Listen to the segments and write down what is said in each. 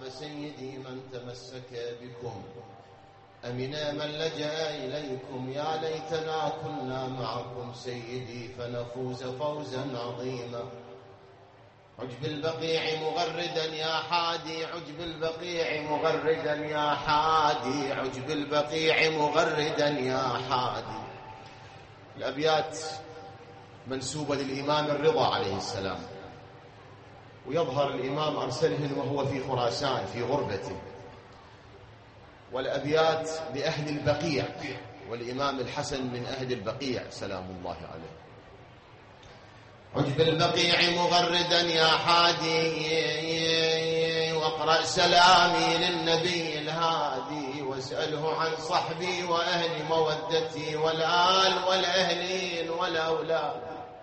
قال سيدي من تمسك بكم أمن من لجأ إليكم، يا ليتنا كنا معكم سيدي فنفوز فوزا عظيما. عجب البقيع مغردا يا حادي، عجب البقيع مغردا يا حادي، عجب البقيع مغردا يا حادي. الأبيات منسوبة للإمام الرضا عليه السلام، ويظهر الإمام أرسلهن وهو في خراسان في غربته، والأبيات لأهل البقيع، والإمام الحسن من أهل البقيع سلام الله عليه. عجب البقيع مغردا يا حادي، واقرأ سلامي للنبي الهادي، واسأله عن صحبي وأهل مودتي والآل والأهلين والأولاد.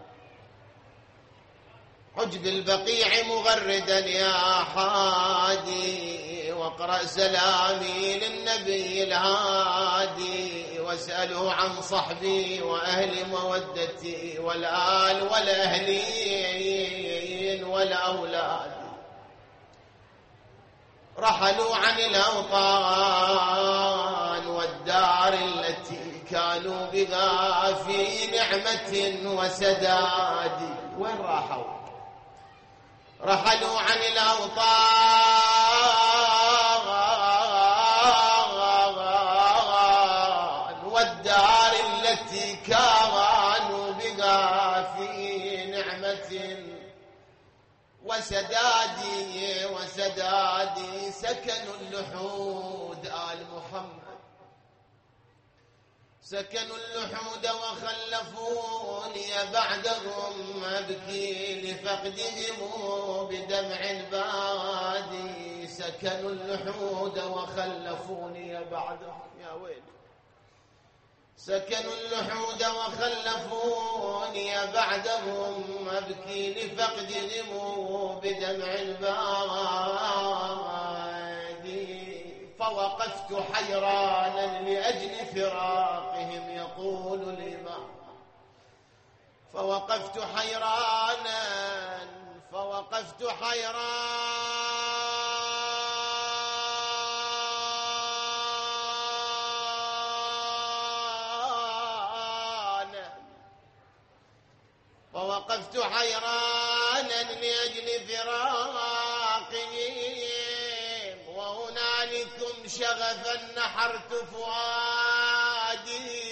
عجب البقيع مغردا يا حادي، واقرأ سلامي للنبي الهادي، واسأله عن صحبي وأهل مودتي والآل والأهلين والأولاد. رحلوا عن الأوطان والدار التي كانوا بها في نعمة وسداد. وين راحوا؟ رحلوا عن الأوطان والدار التي كانوا بها في نعمة وسداد. سكنوا اللحود آل محمد، سكنوا اللحود وخلفوني بعدهم أبكي لفقدهم بدمع البادي. سكنوا اللحود وخلفوني بعدهم، يا ويلي. سكنوا اللحود وخلفوني بعدهم أبكي لفقدهم بدمع البادي. فوقفت حيرانا لأجل فراقهم يقول الإمام. فوقفت حيرانا لأجل فراقهم، وهنالكم شغفا نحرت فؤادي.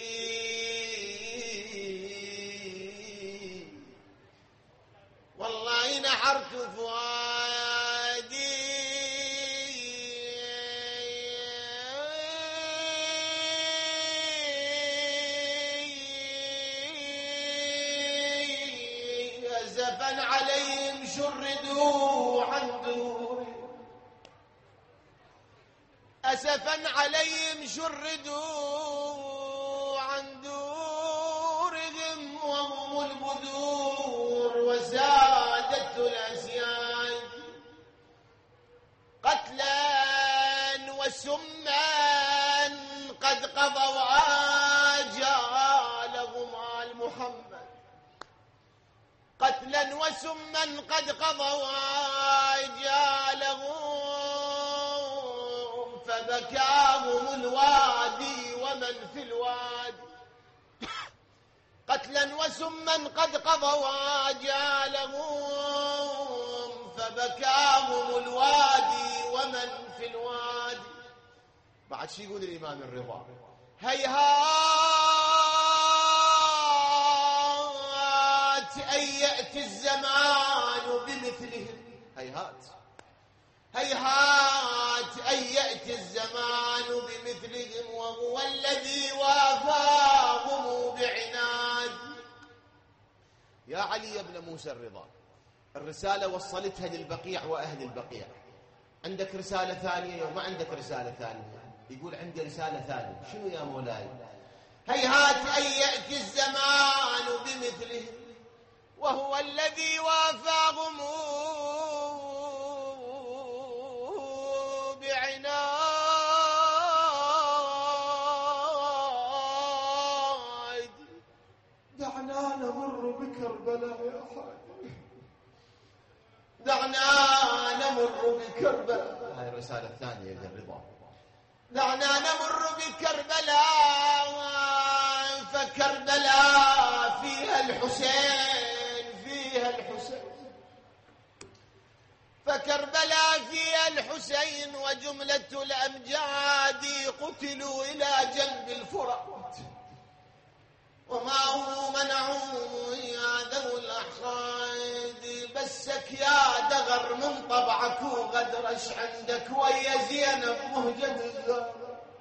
والله نحرت فؤادي أسفا عليهم شردوا عن دوري، أسفا عليهم شردوا عن دورهم وهم البذور وسادة الأسياد. قتلا وسما قد قضوا آجالهم آل محمد، قتلا وسما قد قضوا آجالهم، فبكاهم الوادي ومن في الوادي. قتلا وسما قد قضوا آجالهم، فبكاهم الوادي ومن في الوادي. بعد شي يقول الإمام الرضا؟ هيهات أن يأتي الزمان بمثلهم، هيهات أن يأتي الزمان بمثلهم، وهو الذي وافاهم بعناد. يا علي بن موسى الرضا، الرسالة وصلتها للبقيع وأهل البقيع، عندك رسالة ثانية وما عندك رسالة ثانية؟ يقول عندي رسالة ثانية. شنو يا مولاي؟ هيهات أن يأتي الزمان بمثلهم، وهو الذي وافاهم بعناد. دعنا نمر بكربلاء يا حاج، دعنا نمر بكربلاء هاي الرسالة الثانية للرضا. دعنا نمر بكربلاء، فكربلاء فيها الحسين، فيها الحسين، فكربلاء فيها الحسين وجملة الأمجاد قتلوا إلى جنب الفرات، وما هو منعوا يا ذو الأحصاد، بسك يا دغر من طبعك وغدرش عندك ويا زينب مهجة الزهر،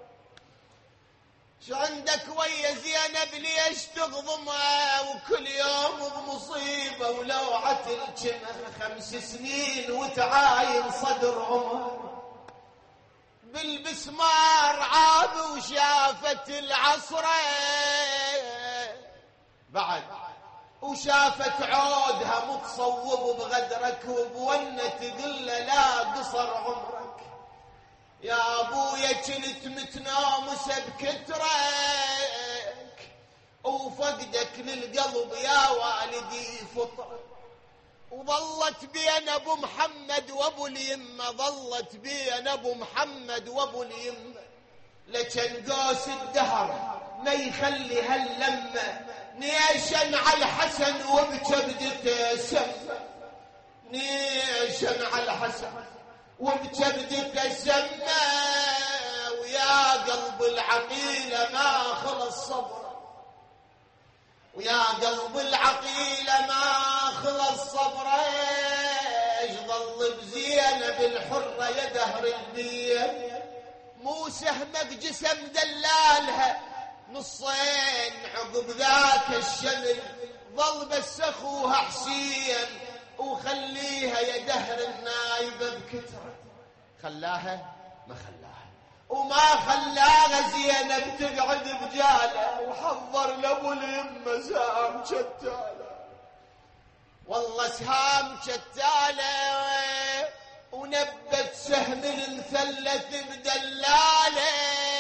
شو عندك ويا زينب ليش تغضمها وكل يوم بمصيبة ولوعة الجمه 5 سنين وتعاين صدر عمر، بالبسمار عاب وشافت العصرة بعد وشافت عودها متصوب بغدرك وبونة تقول لا قصر عمرك، يا ابويا كنت متنامسه بكترك وفقدك للقلب يا والدي فطرك، وظلت بين ابو محمد وابو اليمه، ظلت بين ابو محمد وابو اليمه، لكن قوس الدهر ما يخلي هاللمه، نيشن على الحسن وبكبدته سمه، نيشن على الحسن وبكبدته سمه، ويا قلب العقيله ما خلص صبره، ويا قلب العقيله ما خلص صبره، ايش ظل بزينب الحره يا دهر البيت، مو سهمك جسم دلالها نصين، عقب ذاك الشمل ظل بس اخوها حسين وخليها يا دهر النايبه بكتره، خلاها ما خلاها وما خلاها زينب تقعد بجاله، وحضر لابو اليمه سهام شتاله، والله سهام شتاله، ونبت سهم المثلث بدلاله،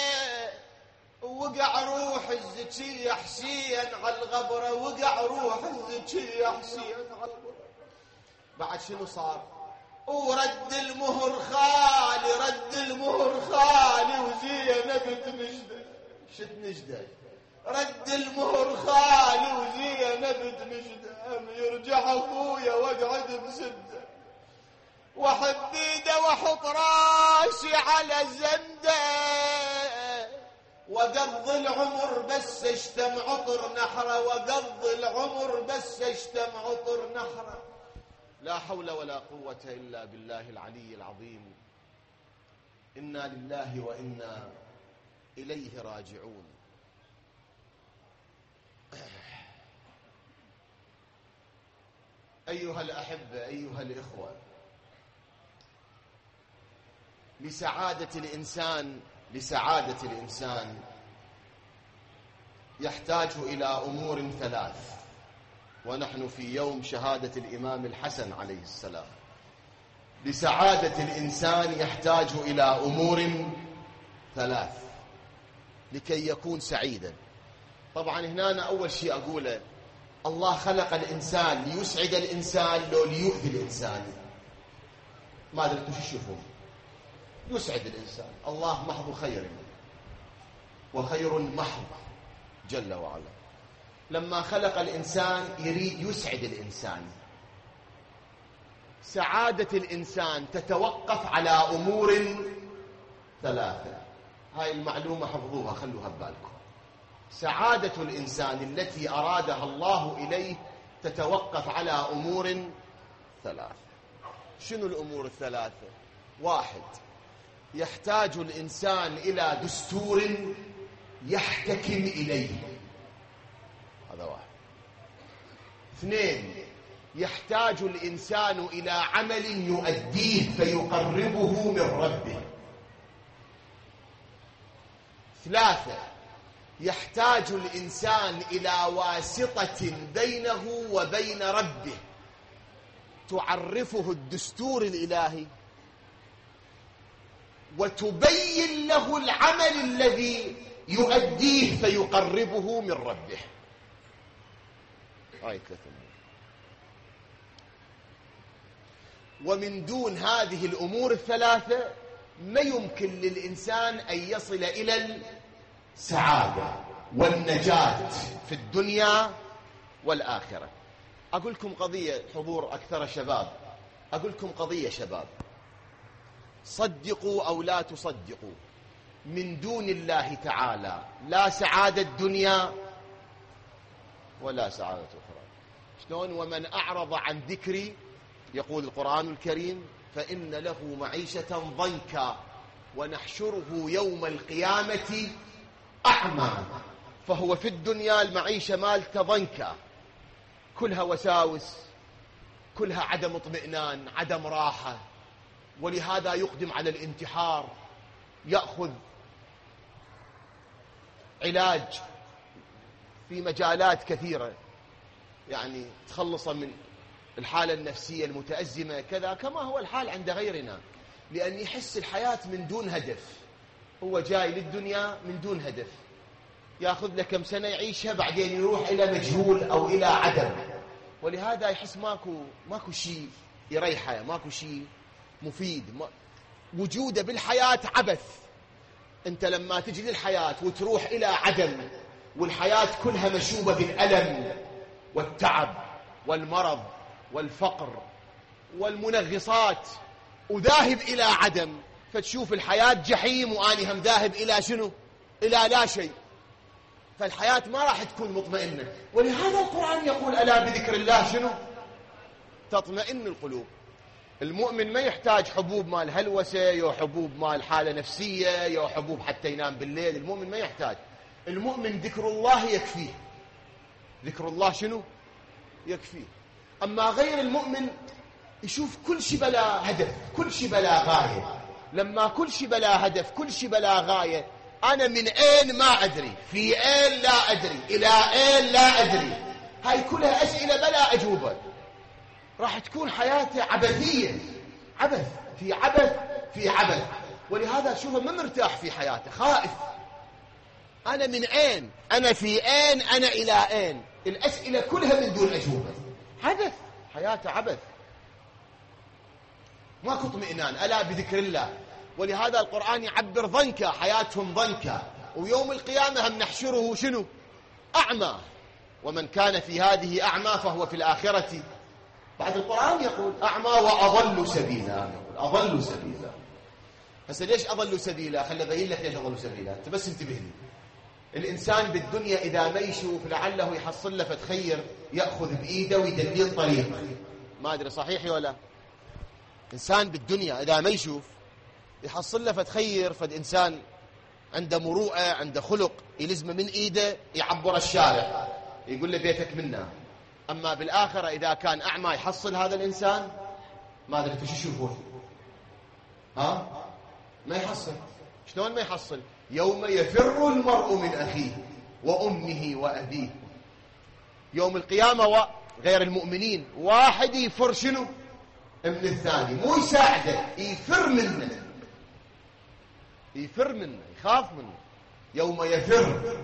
وقع روح الزكية حسين على الغبرة، وقع روح الزكية حسين على الغبرة. بعد شنو صار؟ ورد المهر خالي، رد المهر خالي، وزينب تنجده، شد نجده، رد المهر خالي وزينب تنجده، يرجع اخويا واقعد بسده، واحد ايده واحط راسي على زنده، وقضي العمر بس اشتم عطر نحره، وقضي العمر بس اشتم عطر نحره. لا حول ولا قوة إلا بالله العلي العظيم. إنا لله وإنا إليه راجعون. أيها الأحبة، أيها الإخوة، لسعادة الإنسان يحتاج إلى أمور 3، ونحن في يوم شهادة الإمام الحسن عليه السلام. لسعادة الإنسان يحتاج إلى أمور 3 لكي يكون سعيدا. طبعا هنا أنا أول شيء أقوله، الله خلق الإنسان ليسعد الإنسان لو ليؤذي الإنسان؟ ما أدري أنتم شو تشوفون؟ يسعد الإنسان، الله محض خير وخير محض جل وعلا. لما خلق الإنسان يريد يسعد الإنسان. سعادة الإنسان تتوقف على أمور 3. هاي المعلومة حفظوها، خلوها ببالكم. سعادة الإنسان التي أرادها الله إليه تتوقف على أمور 3. شنو الأمور 3؟ 1، يحتاج الإنسان إلى دستور يحتكم إليه، هذا 1. 2، يحتاج الإنسان إلى عمل يؤديه فيقربه من ربه. 3، يحتاج الإنسان إلى واسطة بينه وبين ربه تعرفه الدستور الإلهي وتبين له العمل الذي يؤديه فيقربه من ربه. آية 3. ومن دون هذه الأمور 3 ما يمكن للإنسان أن يصل إلى السعادة والنجاة في الدنيا والآخرة. أقول لكم قضية، حضور أكثر شباب، أقول لكم قضية شباب، صدقوا أو لا تصدقوا، من دون الله تعالى لا سعادة الدنيا ولا سعادة أخرى. شلون؟ ومن أعرض عن ذكري، يقول القرآن الكريم، فإن له معيشة ضنكا ونحشره يوم القيامة أعمى. فهو في الدنيا المعيشة مالته ضنكا، كلها وساوس، كلها عدم اطمئنان، عدم راحة، ولهذا يقدم على الانتحار، يأخذ علاج في مجالات كثيرة يعني تخلصه من الحالة النفسية المتأزمة كذا، كما هو الحال عند غيرنا، لأن يحس الحياة من دون هدف. هو جاي للدنيا من دون هدف، يأخذ له كم سنة يعيشها، بعدين يروح إلى مجهول أو إلى عدم، ولهذا يحس ماكو شيء يريحه، ماكو شيء مفيد، وجوده بالحياة عبث. أنت لما تجي للحياة وتروح إلى عدم، والحياة كلها مشوبة بالألم والتعب والمرض والفقر والمنغصات، وذاهب إلى عدم، فتشوف الحياة جحيم، وأني هم ذاهب إلى شنو؟ إلى لا شيء. فالحياة ما راح تكون مطمئنة، ولهذا القرآن يقول ألا بذكر الله شنو؟ تطمئن القلوب. المؤمن ما يحتاج حبوب مال هلوسة، يو حبوب مال حالة نفسية، يو حبوب حتى ينام بالليل. المؤمن ما يحتاج. المؤمن ذكر الله يكفيه. ذكر الله شنو؟ يكفيه. أما غير المؤمن يشوف كل شيء بلا هدف، كل شيء بلا غاية. لما كل شيء بلا هدف، كل شيء بلا غاية، أنا من أين ما أدري، في أين لا أدري، إلى أين لا أدري، هاي كلها أسئلة بلا أجوبة، راح تكون حياته عبثية، عبث في عبث في عبث. ولهذا شوفه ما مرتاح في حياته، خائف. أنا من أين، أنا في أين، أنا إلى أين، الأسئلة كلها من دون أجوبة، عبث، حياته عبث، ماكو اطمئنان. ألا بذكر الله. ولهذا القرآن يعبر ضنكا، حياتهم ضنكا. ويوم القيامة هم نحشره شنو؟ أعمى. ومن كان في هذه أعمى فهو في الآخرة. بعد القرآن يقول أعمى وأضل سبيلا، يقول أضل سبيلا. هسه ليش أضل سبيلا؟ خلي أبين لك ليش أضل سبيلا، أنت بس انتبه لي. الإنسان بالدنيا إذا ما يشوف لعله يحصل له فتخير، يأخذ بإيده ويدليه الطريق. ما أدري صحيح ولا؟ إنسان بالدنيا إذا ما يشوف يحصل له فتخير، فد إنسان عنده مروءة، عنده خلق، يلزمه من إيده يعبر الشارع، يقول له بيتك منا. أما بالآخرة إذا كان أعمى يحصل هذا الإنسان، ما أدري أنتوا شو تشوفون؟ ما يحصل. شلون ما يحصل؟ يوم يفر المرء من أخيه وأمه وأبيه. يوم القيامة وغير المؤمنين واحد يفر شنو؟ من الثاني، مو يساعده، يفر منه، يفر منه، يخاف منه. يوم يفر.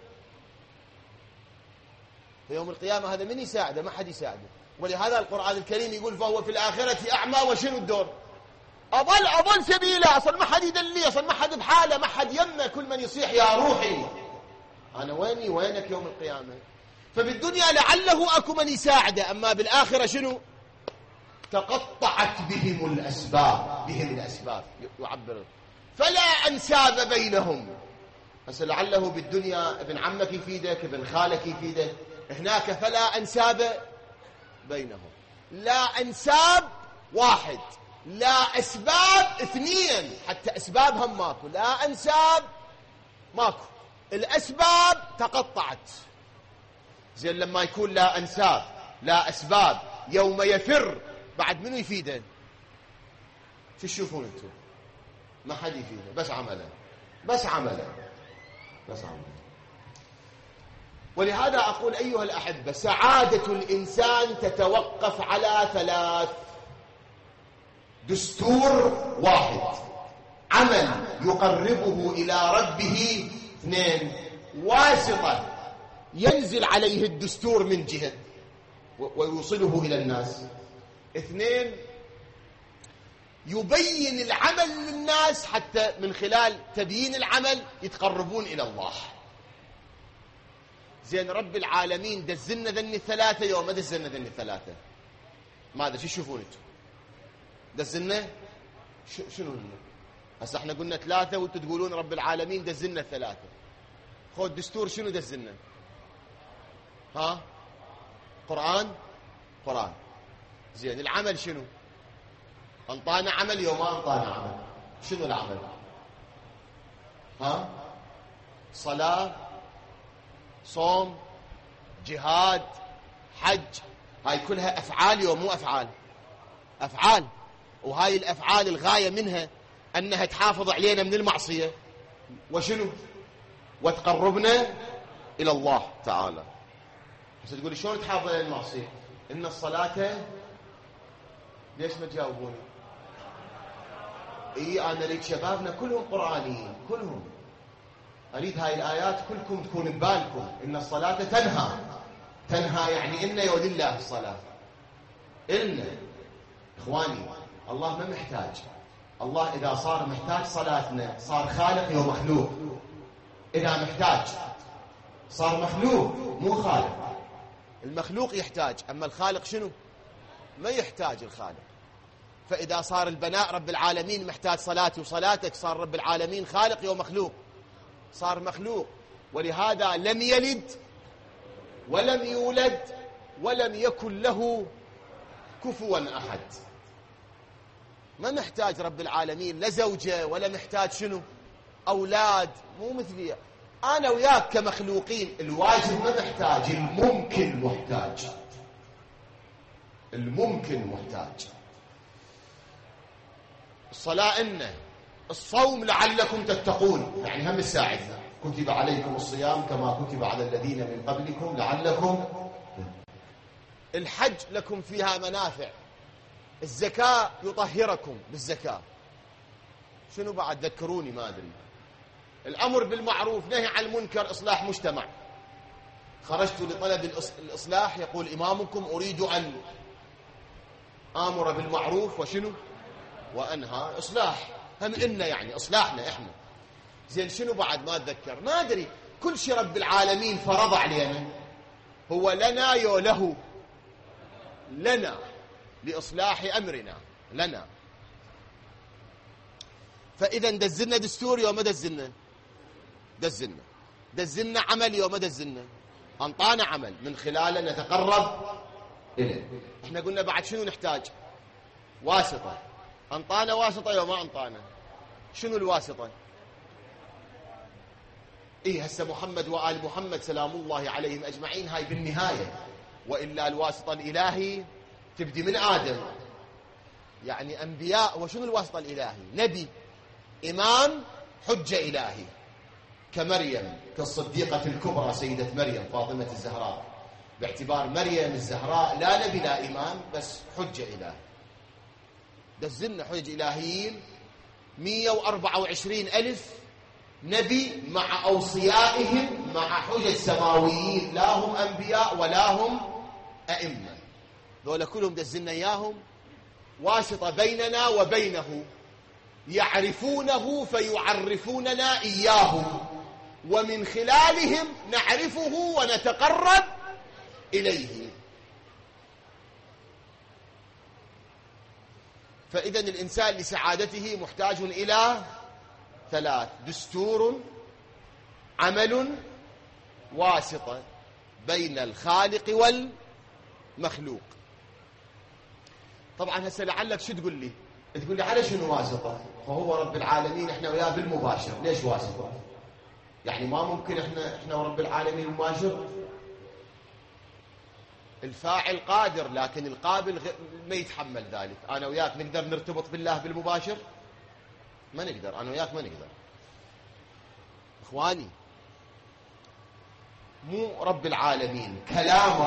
في يوم القيامة هذا من يساعده؟ ما حد يساعده. ولهذا القرآن الكريم يقول فهو في الآخرة أعمى. وشنو الدور؟ أضل سبيلا. أصلا ما حد يدلي، أصلا ما حد بحاله، ما حد يمه، كل من يصيح يا روحي أنا ويني وينك يوم القيامة. فبالدنيا لعله أكو من يساعده، أما بالآخرة شنو؟ تقطعت بهم الأسباب، بهم الأسباب يعبر، فلا أنساب بينهم. بس لعله بالدنيا ابن عمك يفيدك، ابن خالك يفيدك، هناك فلا أنساب بينهم. لا أنساب واحد، لا أسباب اثنين، حتى أسبابهم ماكو. لا أنساب ماكو، الأسباب تقطعت. زين لما يكون لا أنساب لا أسباب، يوم يفر، بعد منو يفيده؟ شو تشوفون انتم؟ ما حد يفيده، بس عمله، بس عمله، بس عمله. ولهذا أقول أيها الأحبة، سعادة الإنسان تتوقف على ثلاث: دستور واحد، عمل يقربه إلى ربه، اثنين، واسطة ينزل عليه الدستور من جهة ويوصله إلى الناس، اثنين، يبين العمل للناس حتى من خلال تبيين العمل يتقربون إلى الله. زين رب العالمين دزلنا ذني الثلاثة يوم ما دزلنا ذني الثلاثة؟ ماذا شو تشوفون انتم؟ دزلنا شنو هسه احنا قلنا ثلاثة وانتم تقولون رب العالمين دزلنا الثلاثة. خذ دستور شنو دزلنا؟ ها؟ قرآن. زين العمل شنو؟ انطانا عمل يوم ما انطانا عمل. شنو العمل؟ ها؟ صلاة، صوم، جهاد، حج، هاي كلها أفعال يوم مو أفعال. وهاي الأفعال الغاية منها أنها تحافظ علينا من المعصية وشنو؟ وتقربنا إلى الله تعالى. بس تقولي شلون تحافظ على المعصية؟ إن الصلاة، ليش ما تجاوبوني؟ أنا أريد شبابنا كلهم قرآنيين كلهم. أريد هاي الآيات كلكم تكون ببالكم. إن الصلاة تنهى يعني إن ولله الصلاة. إن إخواني الله ما محتاج. الله إذا صار محتاج صلاتنا صار خالق ومخلوق. إذا محتاج صار مخلوق مو خالق. المخلوق يحتاج، أما الخالق شنو؟ ما يحتاج الخالق. فإذا صار البناء رب العالمين محتاج صلاتي وصلاتك، صار رب العالمين خالق ومخلوق، صار مخلوق. ولهذا لم يلد ولم يولد ولم يكن له كفوا أحد. ما محتاج رب العالمين لا زوجة ولا محتاج شنو؟ أولاد. مو مثلي أنا وياك كمخلوقين. الواجب ما محتاج، الممكن محتاج. الصلاة إنه، الصوم لعلكم تتقون يعني هم الساعدنا. كتب عليكم الصيام كما كتب على الذين من قبلكم لعلكم. الحج لكم فيها منافع. الزكاة يطهركم بالزكاة. شنو بعد ذكروني ما أدري. الأمر بالمعروف نهي عن المنكر إصلاح مجتمع. خرجت لطلب الإصلاح يقول إمامكم أريد أن آمر بالمعروف وشنو وأنهى. إصلاح هم إنه يعني إصلاحنا إحنا. زين شنو بعد ما أتذكر ما أدري. كل شيء رب العالمين فرض علينا هو لنا يوله لنا لإصلاح أمرنا لنا. فإذا دزلنا دستور يوم دزلنا دزلنا عمل يوم دزلنا أنطانا عمل من خلاله نتقرب إليه. إحنا قلنا بعد شنو نحتاج؟ واسطة. أنطانا واسطة يوم ما أنطانا. شنو الواسطة؟ هسه محمد وآل محمد سلام الله عليهم أجمعين هاي بالنهاية. وإلا الواسطة الإلهي تبدي من آدم يعني أنبياء. وشنو الواسطة الإلهي؟ نبي، إمام، حجة إلهي كمريم كالصديقة الكبرى سيدة مريم فاطمة الزهراء. باعتبار مريم الزهراء لا نبي لا إمام بس حجة إلهي. دزلنا حجة إلهيين 124,000 نبي مع أوصيائهم مع حجج سماويين لا هم أنبياء ولا هم أئمة. ذولا كلهم دزلنا إياهم واسطة بيننا وبينه يعرفونه فيعرفوننا إياه ومن خلالهم نعرفه ونتقرب إليه. فإذا الإنسان لسعادته محتاج إلى 3: دستور، عمل، واسطة بين الخالق والمخلوق. طبعا هسه لعلك شو تقول لي؟ تقول لي على شنو واسطة؟ فهو رب العالمين احنا وياه بالمباشر. ليش واسطة؟ يعني ما ممكن احنا ورب العالمين مباشر؟ الفاعل قادر لكن القابل ما يتحمل ذلك. انا وياك نقدر نرتبط بالله بالمباشر؟ ما نقدر. انا وياك ما نقدر. اخواني مو رب العالمين، كلام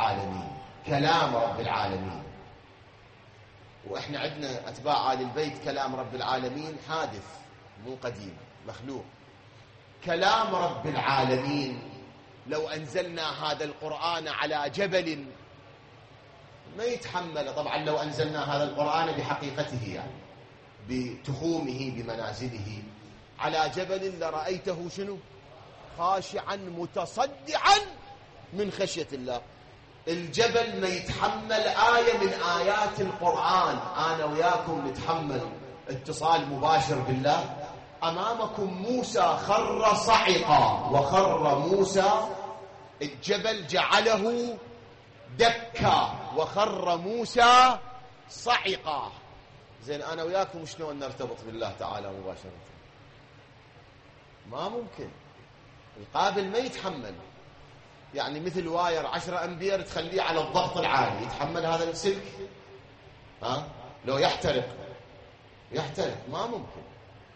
رب العالمين. واحنا عندنا اتباع آل البيت كلام رب العالمين حادث مو قديم مخلوق. كلام رب العالمين لو انزلنا هذا القرآن على جبل ما يتحمل. طبعا لو انزلنا هذا القرآن بحقيقته يعني بتخومه بمنازله على جبل لرأيته شنو؟ خاشعا متصدعا من خشية الله. الجبل ما يتحمل آية من آيات القرآن، أنا وياكم نتحمل اتصال مباشر بالله. أمامكم موسى خر صعقا، وخر موسى الجبل جعله دكا، وخر موسى صعقا. زين أنا وياكم شلون نرتبط بالله تعالى مباشرة؟ ما ممكن، القابل ما يتحمل. يعني مثل واير 10 أمبير تخليه على الضغط العالي، يتحمل هذا السلك؟ لو يحترق ما ممكن.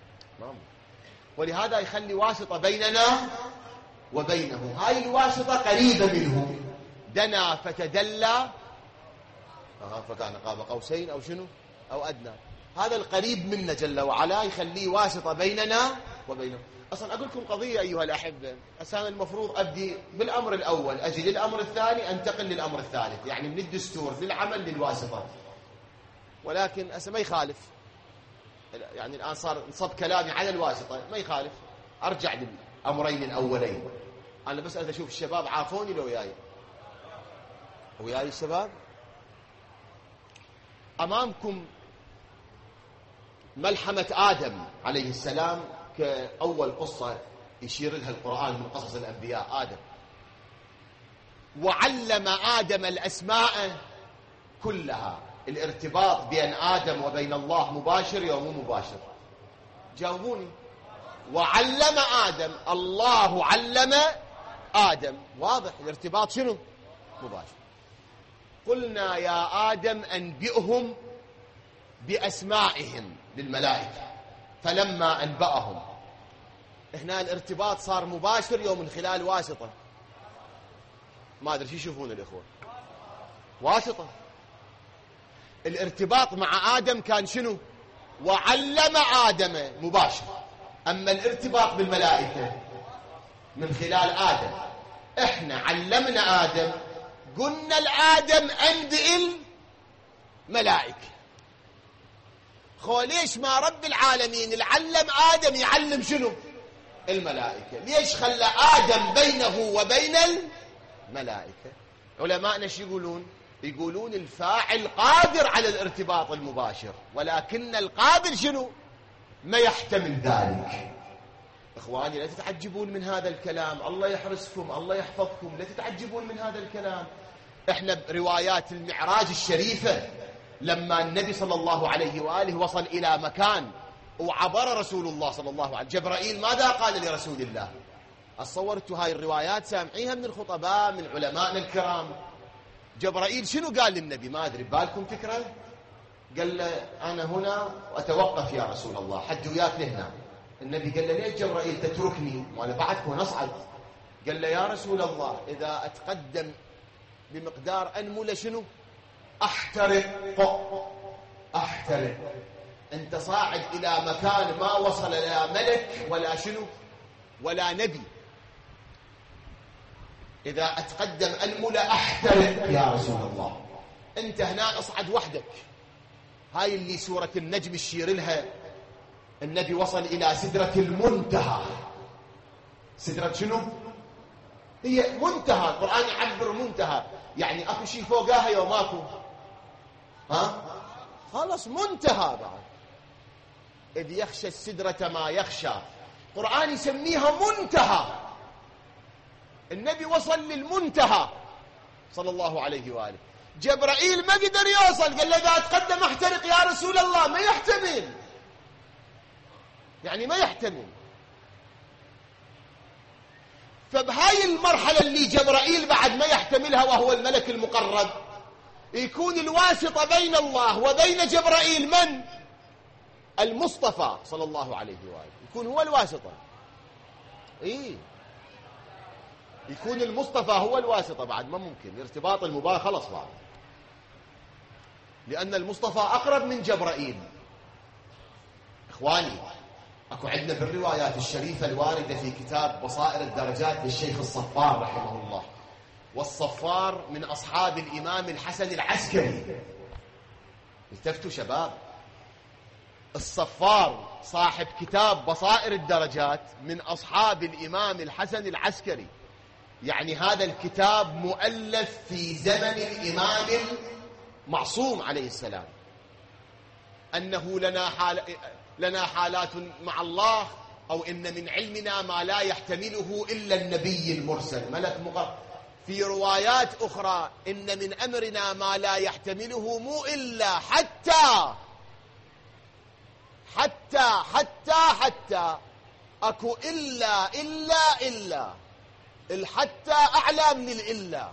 ولهذا يخلي واسطة بيننا وبينه. هاي الواسطة قريبة منه. دنا فتدلى فكان قاب قوسين أو شنو أو أدنى. هذا القريب منا جل وعلا يخليه واسطة بيننا وبينه. أصلا أقول لكم قضية أيها الأحبة، أصلا المفروض أبدي بالأمر الأول، أجي للأمر الثاني، أنتقل للأمر الثالث، يعني من الدستور للعمل للواسطة. ولكن ما يخالف، يعني الآن صار نصب كلامي على الواسطة، ما يخالف أرجع للأمرين الأولين. أنا بس أشوف الشباب عافوني لو وياي الشباب. أمامكم ملحمة آدم عليه السلام كأول قصة يشير لها القرآن من قصص الأنبياء. آدم، وعلم آدم الأسماء كلها. الارتباط بين آدم وبين الله مباشر أو مو مباشر؟ جاوبوني. وعلم آدم، الله علم آدم، واضح الارتباط شنو؟ مباشر. قلنا يا آدم أنبئهم بأسمائهم للملائكة، فلما أنبأهم. هنا الارتباط صار مباشر يوم من خلال واسطة. ما أدري شو يشوفون الإخوة؟ واسطة. الارتباط مع آدم كان شنو؟ وعلم آدم مباشر. أما الارتباط بالملائكة من خلال آدم. إحنا علمنا آدم، قلنا لآدم أنبئ الملائكة. ليش ما رب العالمين العلم آدم يعلم شنو؟ الملائكة. ليش خلى آدم بينه وبين الملائكة؟ علماءنا ايش يقولون؟ يقولون الفاعل قادر على الارتباط المباشر، ولكن القابل شنو؟ ما يحتمل ذلك. إخواني لا تتعجبون من هذا الكلام، الله يحرسكم، الله يحفظكم، لا تتعجبون من هذا الكلام. احنا بروايات المعراج الشريفة لما النبي صلى الله عليه وآله وصل إلى مكان وعبر رسول الله صلى الله عليه، جبرائيل ماذا قال لرسول الله؟ أصورتوا هاي الروايات سامعيها من الخطباء من علمائنا الكرام. جبرائيل شنو قال للنبي؟ ما أدري، بالكم فكرة؟ قال له أنا هنا وأتوقف يا رسول الله، حج وياك لهنا. النبي قال له ليش جبرائيل تتركني وأنا بعدك ونصعد؟ قال له يا رسول الله إذا أتقدم بمقدار أنملة شنو؟ أحترق. أنت صاعد إلى مكان ما وصل لا ملك ولا شنو ولا نبي. إذا أتقدم أنملة أحترق يا رسول الله. أنت هنا أصعد وحدك. هاي اللي سورة النجم الشير لها. النبي وصل إلى سدرة المنتهى. سدرة شنو؟ هي منتهى، القرآن يعبر منتهى، يعني أكو شيء فوقها يوم أكو خلاص منتهى. بعد إذ يخشى السدرة ما يخشى، القرآن يسميها منتهى. النبي وصل للمنتهى صلى الله عليه وآله. جبرائيل ما قدر يوصل، قال له إذا أتقدم أحترق يا رسول الله. ما يحتمل، يعني ما يحتمل. فبهاي المرحلة اللي جبرائيل بعد ما يحتملها وهو الملك المقرب، يكون الواسطة بين الله وبين جبرائيل من؟ المصطفى صلى الله عليه وآله، يكون هو الواسطة. يكون المصطفى هو الواسطة. بعد ما ممكن الارتباط المباشر خلص بعد، لأن المصطفى أقرب من جبرائيل. إخواني أكو عندنا بالروايات الشريفة الواردة في كتاب بصائر الدرجات للشيخ الصفار رحمه الله، والصفار من أصحاب الإمام الحسن العسكري. التفتوا شباب، الصفار صاحب كتاب بصائر الدرجات من أصحاب الإمام الحسن العسكري، يعني هذا الكتاب مؤلف في زمن الإمام المعصوم عليه السلام، أنه لنا حالات مع الله، أو إن من علمنا ما لا يحتمله إلا النبي المرسل ملك مقرب. في روايات أخرى إن من أمرنا ما لا يحتمله مو إلا حتى أكو إلا الحتى أعلى من الإلا.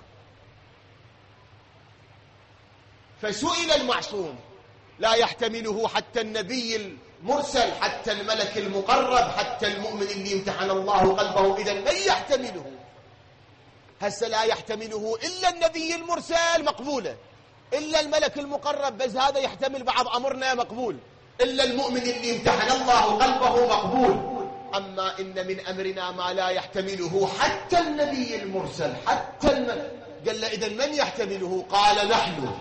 فسئل المعصوم لا يحتمله حتى النبي المرسل، حتى الملك المقرب، حتى المؤمن اللي امتحن الله قلبه، إذا من يحتمله؟ هسه لا يحتمله إلا النبي المرسل مقبولة، إلا الملك المقرب بس هذا يحتمل بعض أمرنا مقبول، إلا المؤمن اللي امتحن الله قلبه مقبول. أما إن من أمرنا ما لا يحتمله حتى النبي المرسل، حتى الملك. قال له إذن من يحتمله؟ قال نحن.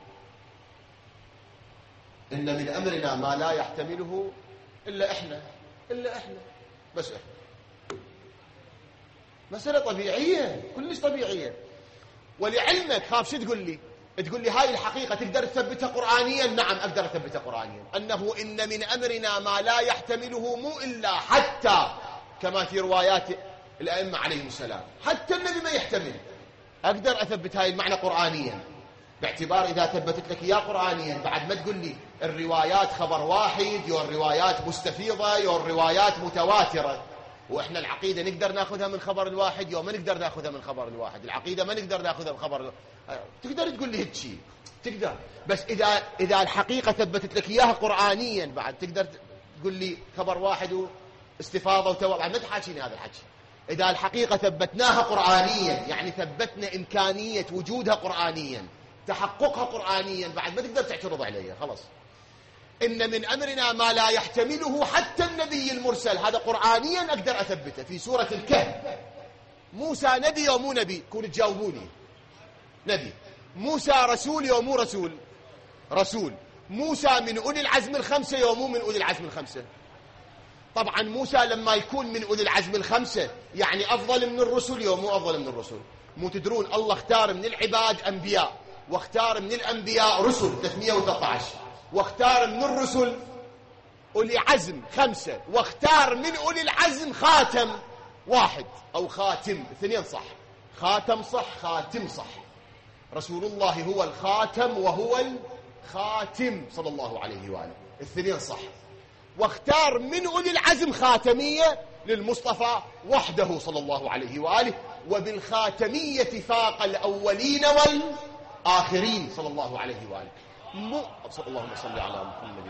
إن من أمرنا ما لا يحتمله إلا إحنا بس إحنا. مسألة طبيعية، كلش طبيعية. ولعلمك خاف شو تقول لي؟ تقول لي هاي الحقيقة تقدر تثبتها قرآنيا؟ نعم أقدر أثبتها قرآنيا، أنه إن من أمرنا ما لا يحتمله مو إلا حتى، كما في روايات الأئمة عليهم السلام، حتى النبي ما يحتمل. أقدر أثبت هاي المعنى قرآنيا، باعتبار إذا ثبتت لك إياه قرآنيا بعد ما تقول لي الروايات خبر واحد، يو الروايات مستفيضة، يو الروايات متواترة. وإحنا العقيدة نقدر ناخذها من خبر الواحد، يو ما نقدر ناخذها من خبر الواحد. العقيدة ما نقدر ناخذها من خبر تقدر تقول لي هيك شيء، تقدر. بس إذا الحقيقة ثبتت لك إياها قرآنيا بعد تقدر تقول لي خبر واحد واستفاضة وتوابع. ما تحاكيني هذا الحكي. إذا الحقيقة ثبتناها قرآنيا، يعني ثبتنا إمكانية وجودها قرآنيا، تحققها قرآنيا، بعد ما تقدر تعترض عليها. خلاص. إن من أمرنا ما لا يحتمله حتى النبي المرسل، هذا قرآنيا أقدر أثبته. في سورة الكهف موسى نبي أو مو نبي؟ كونوا تجاوبوني. نبي. موسى رسول أو مو رسول؟ رسول. موسى من أولي العزم الخمسة أو مو من أولي العزم الخمسة؟ طبعا موسى لما يكون من أولي العزم الخمسة يعني أفضل من الرسل أو مو أفضل من الرسل؟ مو تدرون الله اختار من العباد أنبياء، واختار من الأنبياء رسل 313، واختار من الرسل أولي عزم 5، واختار من أولي العزم خاتم 1 أو خاتم 2. صح، خاتم صح، خاتم صح. رسول الله هو الخاتم وهو الخاتم صلى الله عليه وآله، 2 صح. واختار من أولي العزم خاتمية للمصطفى وحده صلى الله عليه وآله، وبالخاتمية فاق الأولين والآخرين صلى الله عليه وآله. اللهم صل على محمد.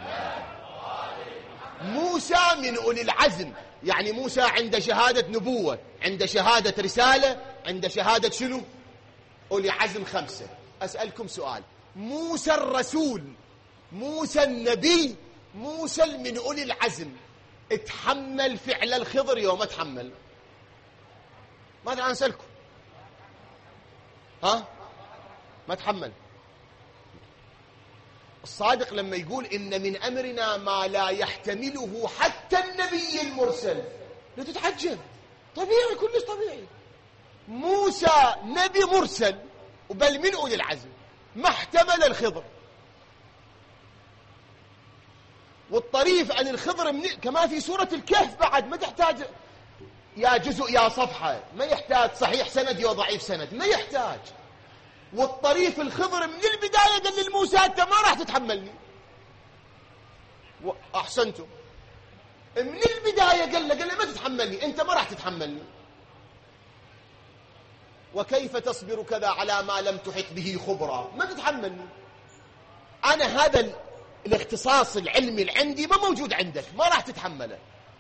موسى من أولي العزم، يعني موسى عند شهادة نبوة، عند شهادة رسالة، عند شهادة شنو؟ أولي عزم 5. أسألكم سؤال، موسى الرسول، موسى النبي، موسى من أولي العزم، اتحمل فعل الخضر يوم ما تحمل؟ ماذا عن أسألكم؟ ما تحمل. الصادق لما يقول إن من أمرنا ما لا يحتمله حتى النبي المرسل، لا تتعجب، طبيعي، كلش طبيعي. موسى نبي مرسل بل من أولي العزم، ما احتمل الخضر. والطريف عن الخضر كما في سورة الكهف بعد ما تحتاج يا جزء يا صفحة، ما يحتاج صحيح سند يا ضعيف سند، ما يحتاج. والطريف الخضر من البداية قال للموسى أنت ما راح تتحملني. أحسنتم، من البداية قال له ما تتحملني، أنت ما راح تتحملني. وكيف تصبر كذا على ما لم تحط به خبرا؟ ما تتحملني أنا، هذا الاختصاص العلمي اللي عندي ما موجود عندك، ما راح تتحمله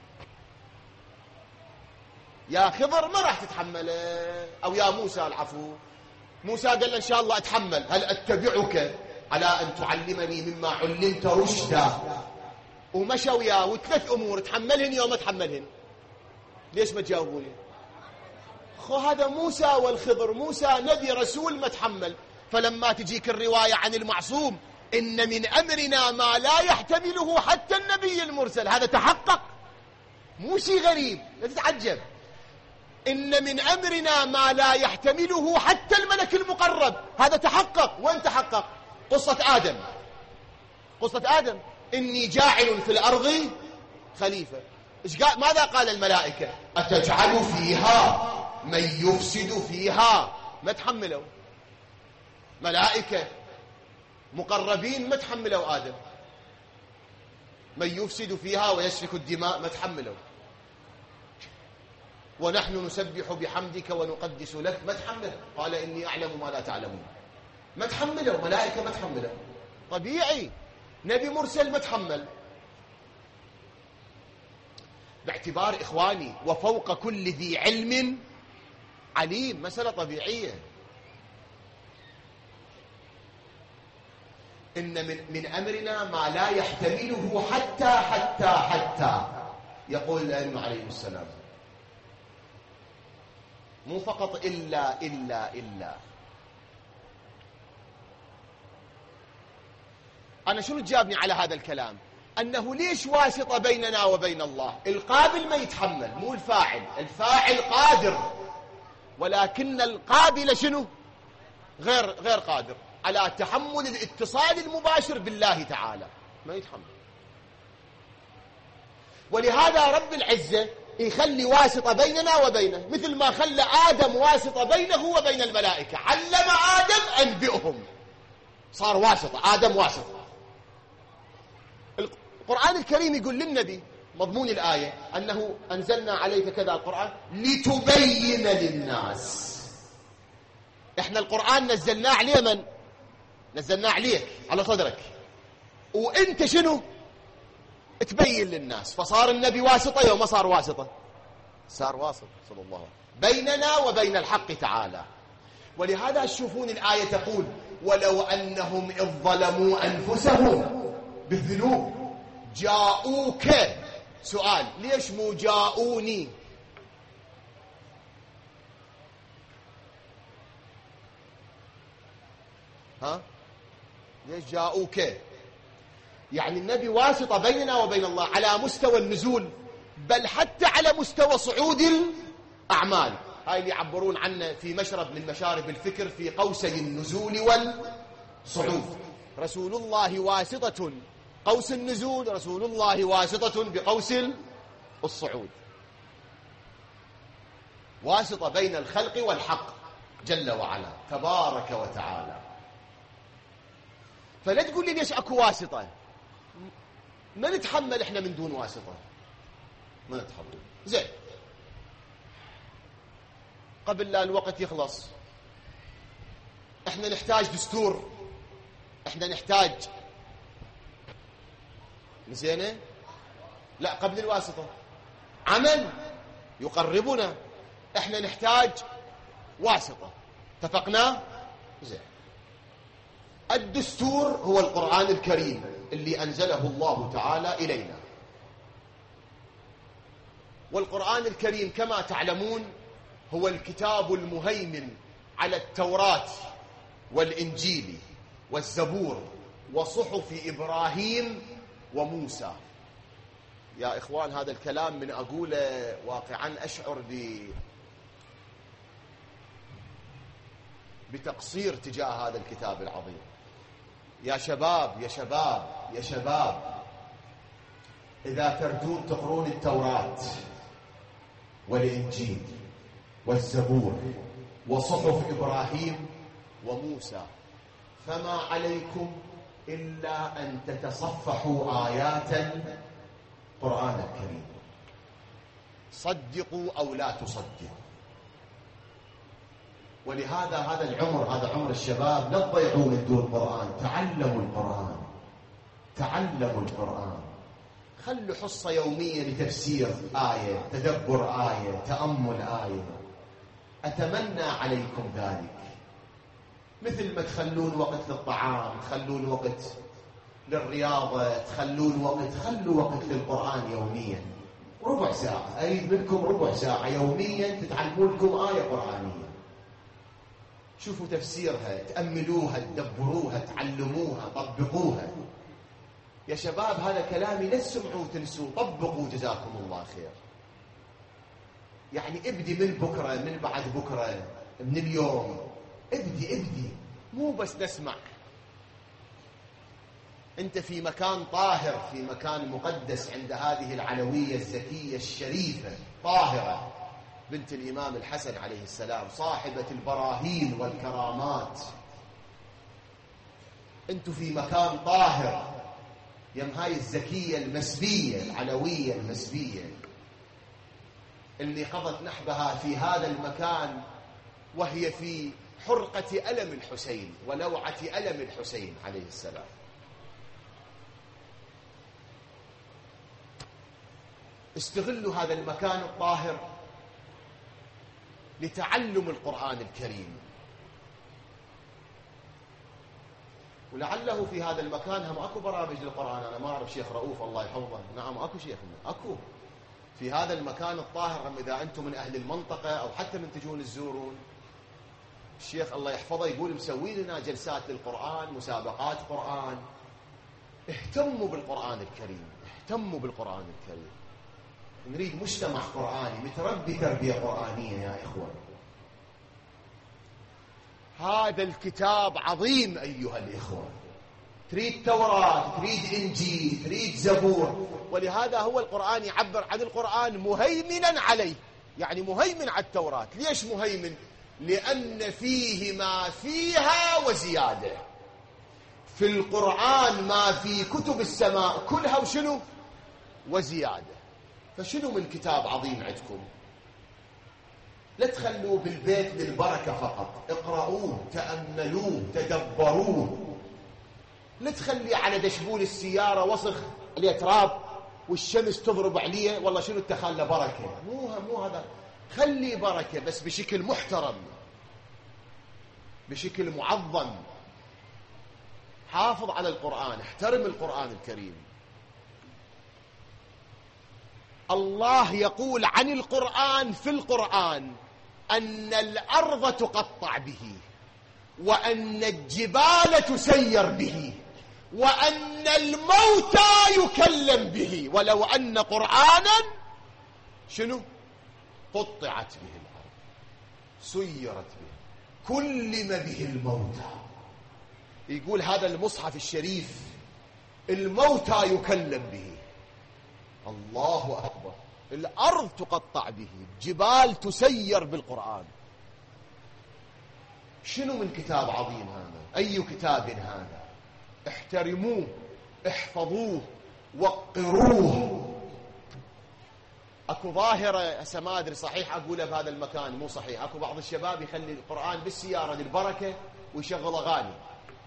يا خضر، ما راح تتحمله. أو يا موسى، العفو. موسى قال له إن شاء الله أتحمل. هل أتبعك على أن تعلمني مما علمت رشدا؟ ومشى وياه، وثلاث أمور تحملهن يوم ما تحملهن. ليش ما تجاوبوني؟ هذا موسى والخضر، موسى نبي رسول ما تحمل. فلما تجيك الرواية عن المعصوم إن من أمرنا ما لا يحتمله حتى النبي المرسل. هذا تحقق، مو شيء غريب، لا تتعجب. إن من أمرنا ما لا يحتمله حتى الملك المقرب. هذا تحقق. وين تحقق؟ قصة آدم. قصة آدم، إني جاعل في الأرض خليفة. ماذا قال الملائكة؟ أتجعل فيها من يفسد فيها. ما تحملوا ملائكة مقربين، ما تحملوا آدم. من يفسد فيها ويسفك الدماء، ما تحملوا. ونحن نسبح بحمدك ونقدس لك، ما تحمل. قال إني أعلم ما لا تعلمون. ما تحملوا ملائكة، ما تحملوا. طبيعي. نبي مرسل ما تحمل، باعتبار إخواني وفوق كل ذي علم عليم. مسألة طبيعية. إن من أمرنا ما لا يحتمله حتى يقول الأئمة عليه السلام، مو فقط إلا. أنا شنو تجابني على هذا الكلام؟ أنه ليش واسطة بيننا وبين الله؟ القابل ما يتحمل، مو الفاعل. الفاعل قادر، ولكن القابل شنو؟ غير قادر على تحمل الاتصال المباشر بالله تعالى، ما يتحمل. ولهذا رب العزة يخلي واسطة بيننا وبينه، مثل ما خلى آدم واسطة بينه وبين الملائكة. علم آدم أنبئهم، صار واسطة. آدم واسطة. القرآن الكريم يقول للنبي مضمون الآية أنه أنزلنا عليك كذا القرآن لتبين للناس. إحنا القرآن نزلناه عليه من؟ نزلناه عليك على صدرك، وإنت شنو؟ تبين للناس. فصار النبي واسطة يوم ما صار واسطة؟ صار واسطة صلى الله عليه وسلم بيننا وبين الحق تعالى. ولهذا تشوفون الآية تقول ولو أنهم إذ ظلموا أنفسهم بالذنوب جاءوك. سؤال، ليش مو جاءوني؟ ليش جاءوك؟ يعني النبي واسطة بيننا وبين الله على مستوى النزول، بل حتى على مستوى صعود الأعمال. هاي اللي يعبرون عنه في مشرب من مشارب الفكر في قوسي النزول والصعود. رسول الله واسطة قوس النزول، رسول الله واسطة بقوس الصعود. واسطة بين الخلق والحق جل وعلا تبارك وتعالى. فلا تقول لي ليش اكو واسطة. ما نتحمل احنا من دون واسطة، ما نتحمل. زين، قبل لا الوقت يخلص، احنا نحتاج دستور، احنا نحتاج زينة. لا، قبل الواسطة عمل يقربنا. احنا نحتاج واسطة، اتفقنا؟ زين. الدستور هو القرآن الكريم اللي أنزله الله تعالى إلينا. والقرآن الكريم كما تعلمون هو الكتاب المهيمن على التوراة والإنجيل والزبور وصحف إبراهيم وموسى. يا إخوان، هذا الكلام من أقوله واقعا أشعر بتقصير تجاه هذا الكتاب العظيم. يا شباب يا شباب يا شباب، إذا تردون تقرون التوراة والإنجيل والزبور وصحف إبراهيم وموسى، فما عليكم إلا أن تتصفحوا آيات القرآن الكريم، صدقوا أو لا تصدقوا. ولهذا هذا العمر، هذا عمر الشباب، لا تضيعوا من دون القرآن. تعلموا القرآن، تعلموا القرآن. خلوا حصة يومية لتفسير آية، تدبر آية، تأمل آية. أتمنى عليكم ذلك. مثل ما تخلون وقت للطعام، تخلون وقت للرياضة، تخلون وقت، خلوا وقت للقرآن يوميا، ربع ساعة. أريد منكم ربع ساعة يوميا تتعلمون لكم آية قرآنية. شوفوا تفسيرها، تأملوها، تدبروها، تعلموها، طبقوها. يا شباب هذا كلامي لا تسمعوا وتنسوا، طبقوا جزاكم الله خير. يعني ابدي من بكرة، من بعد بكرة، من اليوم، ابدي مو بس نسمع. أنت في مكان طاهر، في مكان مقدس عند هذه العلوية الزكية الشريفة طاهرة بنت الإمام الحسن عليه السلام، صاحبة البراهين والكرامات. أنتوا في مكان طاهر يم هاي الزكية المسبية، العلوية المسبية اللي قضت نحبها في هذا المكان وهي في حرقة ألم الحسين ولوعة ألم الحسين عليه السلام. استغلوا هذا المكان الطاهر لتعلم القرآن الكريم. ولعله في هذا المكان هم اكو برامج للقرآن. انا ما اعرف شيخ رؤوف الله يحفظه، نعم اكو شيخ، اكو في هذا المكان الطاهر. هم اذا انتم من اهل المنطقة او حتى من تجون تزورون، الشيخ الله يحفظه يقول مسوي لنا جلسات للقرآن، مسابقات قرآن. اهتموا بالقرآن الكريم، اهتموا بالقرآن الكريم. نريد مجتمع قرآني متربي تربية قرآنية يا إخوة. هذا الكتاب عظيم أيها الإخوة. تريد توراة، تريد إنجيل، تريد زبور، ولهذا هو القرآن يعبر عن القرآن مهيمنا عليه، يعني مهيمن على التوراة. ليش مهيمن؟ لأن فيه ما فيها وزيادة. في القرآن ما في كتب السماء كلها وشنو؟ وزيادة. فشنو من كتاب عظيم عندكم؟ لا تخلوه بالبيت للبركة فقط، اقرأوه، تأملوه، تدبروه. لا تخلي على دشبول السيارة وسخ عليه تراب والشمس تضرب عليه والله شنو اتخلى بركة. مو هذا. خلي بركة بس بشكل محترم، بشكل معظم. حافظ على القرآن، احترم القرآن الكريم. الله يقول عن القرآن في القرآن أن الأرض تقطع به، وأن الجبال تسير به، وأن الموتى يكلم به، ولو أن قرآنا شنو؟ قطعت به الأرض، سيرت به، كلم به الموتى. يقول هذا المصحف الشريف الموتى يكلم به. الله أكبر. الأرض تقطع به، جبال تسير بالقرآن. شنو من كتاب عظيم هذا؟ أي كتاب هذا؟ احترموه، احفظوه، وقروه. اكو ظاهرة هسه ما ادري صحيح اقولها بهذا المكان مو صحيح، اكو بعض الشباب يخلي القرآن بالسيارة للبركة ويشغل اغاني.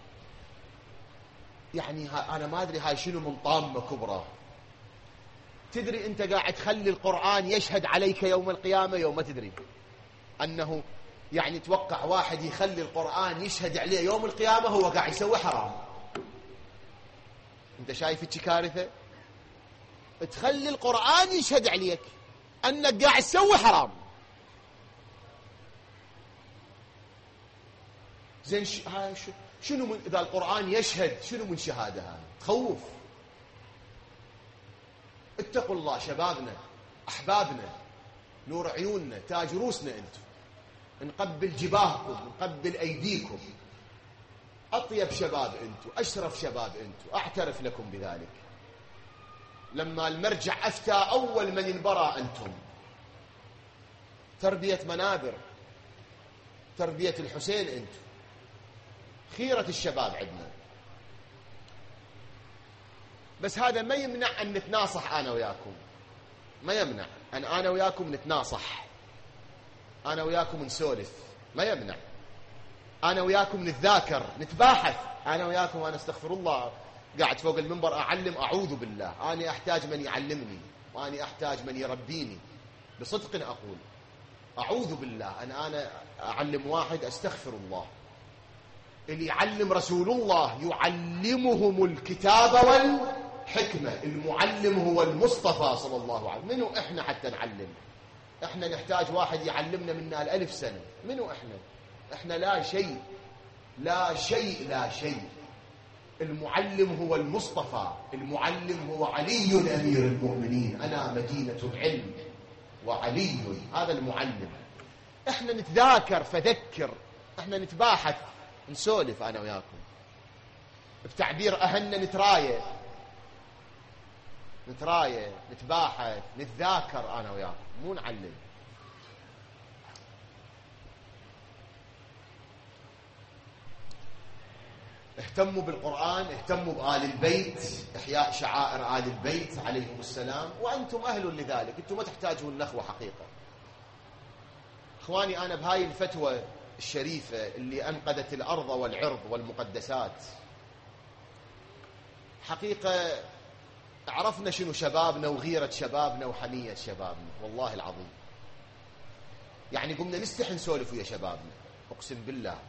يعني انا ما ادري هاي شنو من طامة كبرى. تدري انت قاعد تخلي القرآن يشهد عليك يوم القيامة يوم ما تدري انه يعني توقع واحد يخلي القرآن يشهد عليه يوم القيامة هو قاعد يسوي حرام. انت شايف هيك كارثة؟ تخلي القرآن يشهد عليك انك قاعد تسوي حرام. زين شنو من اذا القرآن يشهد شنو من شهادة هاي؟ تخوف. اتقوا الله شبابنا، احبابنا، نور عيوننا، تاج روسنا. انتم نقبل جباهكم، نقبل ايديكم. اطيب شباب انتم، اشرف شباب انتم، اعترف لكم بذلك. لما المرجع افتى اول من ينبرى انتم. تربية منابر، تربية الحسين انتم، خيرة الشباب عندنا. بس هذا ما يمنع ان نتناصح انا وياكم، ما يمنع ان انا وياكم نتناصح، انا وياكم نسولف، ما يمنع. انا وياكم نتذاكر، نتباحث. انا وياكم انا استغفر الله قاعد فوق المنبر اعلم، اعوذ بالله. انا احتاج من يعلمني، وانا احتاج من يربيني. بصدق اقول اعوذ بالله ان انا اعلم واحد، استغفر الله. اللي يعلم رسول الله يعلمهم الكتاب والحكمة. المعلم هو المصطفى صلى الله عليه وسلم. منو احنا حتى نعلم؟ احنا نحتاج واحد يعلمنا منا 1000 سنة. منو احنا؟ احنا لا شيء لا شيء لا شيء. المعلم هو المصطفى، المعلم هو علي أمير المؤمنين، أنا مدينة العلم وعلي هذا المعلم. احنا نتذاكر فذكر، احنا نتباحث نسولف أنا وياكم، بتعبير أهلنا نتراية نتباحث نتذاكر أنا وياكم، مو نعلم. اهتموا بالقرآن، اهتموا بآل البيت، إحياء شعائر آل البيت عليهم السلام، وأنتم أهل لذلك، أنتم ما تحتاجون النخوة حقيقة. إخواني، أنا بهاي الفتوى الشريفة اللي أنقذت الأرض والعرض والمقدسات، حقيقة عرفنا شنو شبابنا وغيرة شبابنا وحمية شبابنا، والله العظيم. يعني قمنا نستحي نسولف ويا شبابنا، أقسم بالله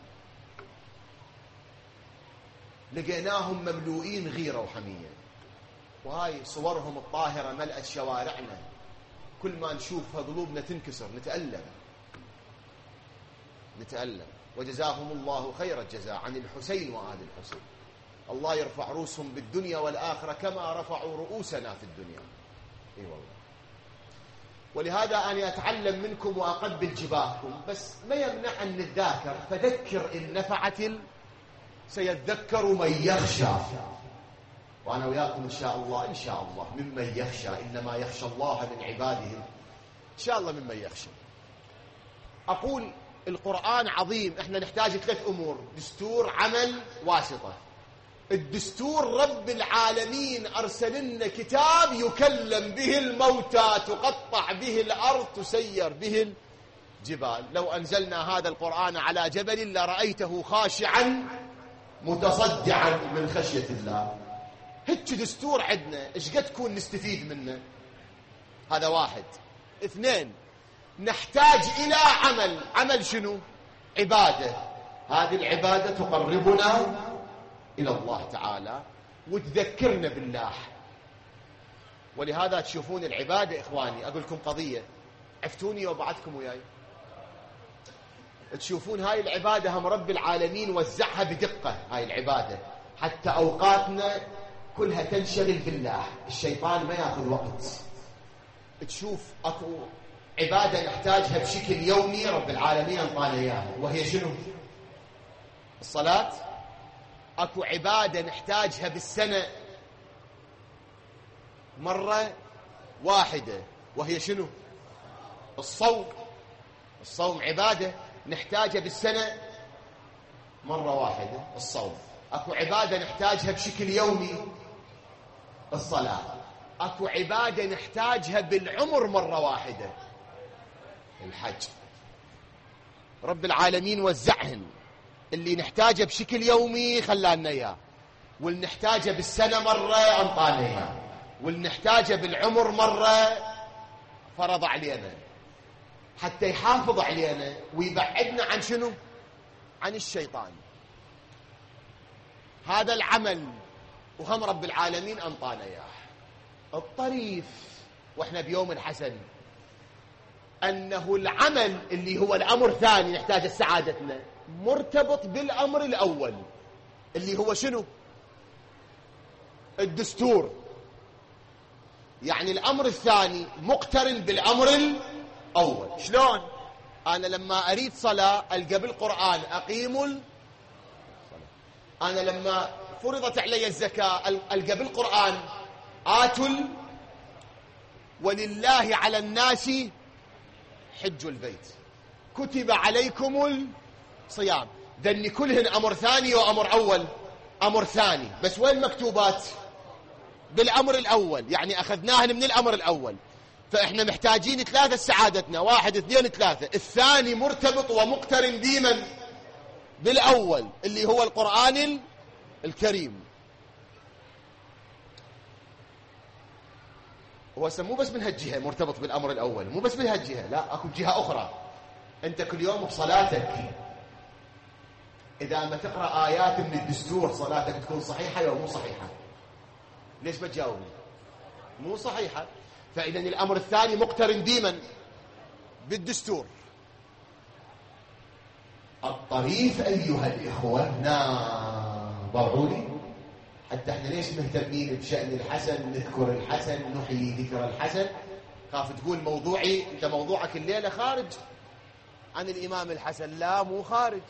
لقيناهم مملوئين غيرة وحمية، وهاي صورهم الطاهرة ملأت شوارعنا، كل ما نشوفها قلوبنا تنكسر، نتألم. وجزاهم الله خير الجزاء عن الحسين وآل الحسين، الله يرفع رؤوسهم بالدنيا والآخرة كما رفعوا رؤوسنا في الدنيا. اي والله. ولهذا أنا أتعلم منكم وأقبل جباهكم، بس ما يمنع أن نتذاكر، فذكر إن نفعت سيذكر من يخشى. وأنا وياكم إن شاء الله ممن يخشى، إنما يخشى الله من عباده، إن شاء الله ممن يخشى. أقول القرآن عظيم، إحنا نحتاج 3 أمور: دستور، عمل، واسطة. الدستور رب العالمين أرسل لنا كتاب يكلم به الموتى، تقطع به الأرض، تسير به الجبال. لو أنزلنا هذا القرآن على جبل لرأيته خاشعا متصدعا من خشية الله. هيك دستور عندنا، إيش قد تكون نستفيد منه؟ هذا 1. 2، نحتاج إلى عمل شنو؟ عبادة. هذه العبادة تقربنا إلى الله تعالى وتذكرنا بالله. ولهذا تشوفون العبادة، إخواني أقول لكم قضية، عفتوني وبعدكم وياي، تشوفون هاي العبادة هم رب العالمين وزعها بدقة، هاي العبادة حتى أوقاتنا كلها تنشغل بالله، الشيطان ما يأخذ وقت. تشوف أكو عبادة نحتاجها بشكل يومي رب العالمين أنطانا إياها، وهي شنو؟ الصلاة. أكو عبادة نحتاجها بالسنة مرة واحدة، وهي شنو؟ الصوم عبادة نحتاجها بالسنة مرة واحدة، الصوم. أكو عبادة نحتاجها بشكل يومي، الصلاة. أكو عبادة نحتاجها بالعمر مرة واحدة، الحج. رب العالمين وزعهن، اللي نحتاجه بشكل يومي خلانا إياه، واللي نحتاجه بالسنة مرة أنطانا إياه، واللي نحتاجه بالعمر مرة فرض علينا، حتى يحافظ علينا ويبعدنا عن شنو؟ عن الشيطان. هذا العمل وهم رب العالمين أنطانا إياه. الطريف وإحنا بيوم الحسن أنه العمل اللي هو الأمر الثاني نحتاج سعادتنا مرتبط بالأمر الأول اللي هو شنو؟ الدستور. يعني الأمر الثاني مقترن بالأمر الأول. شلون؟ أنا لما أريد صلاة ألقى بالقرآن أقيموا الصلاة. أنا لما فرضت علي الزكاة ألقى بالقرآن آتوا ولله على الناس حج البيت، كتب عليكم الصيام. ذني كلهن أمر ثاني وأمر أول. أمر ثاني بس وين مكتوبات؟ بالأمر الأول، يعني أخذناهن من الأمر الأول. فإحنا محتاجين 3 سعادتنا، 1 2 3. الثاني مرتبط ومقترن ديما بالأول اللي هو القرآن الكريم. هو مو بس من هالجهة مرتبط بالأمر الأول، مو بس من هالجهة، لا أكو جهة أخرى. أنت كل يوم بصلاتك إذا ما تقرأ آيات من الدستور صلاتك تكون صحيحة أو مو صحيحة؟ ليش ما تجاوبني؟ مو صحيحة. فإذا الأمر الثاني مقترن ديما بالدستور. الطريف أيها الإخوة، ضروري حتى احنا ليش مهتمين بشأن الحسن، نذكر الحسن، نحيي ذكر الحسن. خاف تقول موضوعي، انت موضوعك الليلة خارج عن الإمام الحسن. لا مو خارج،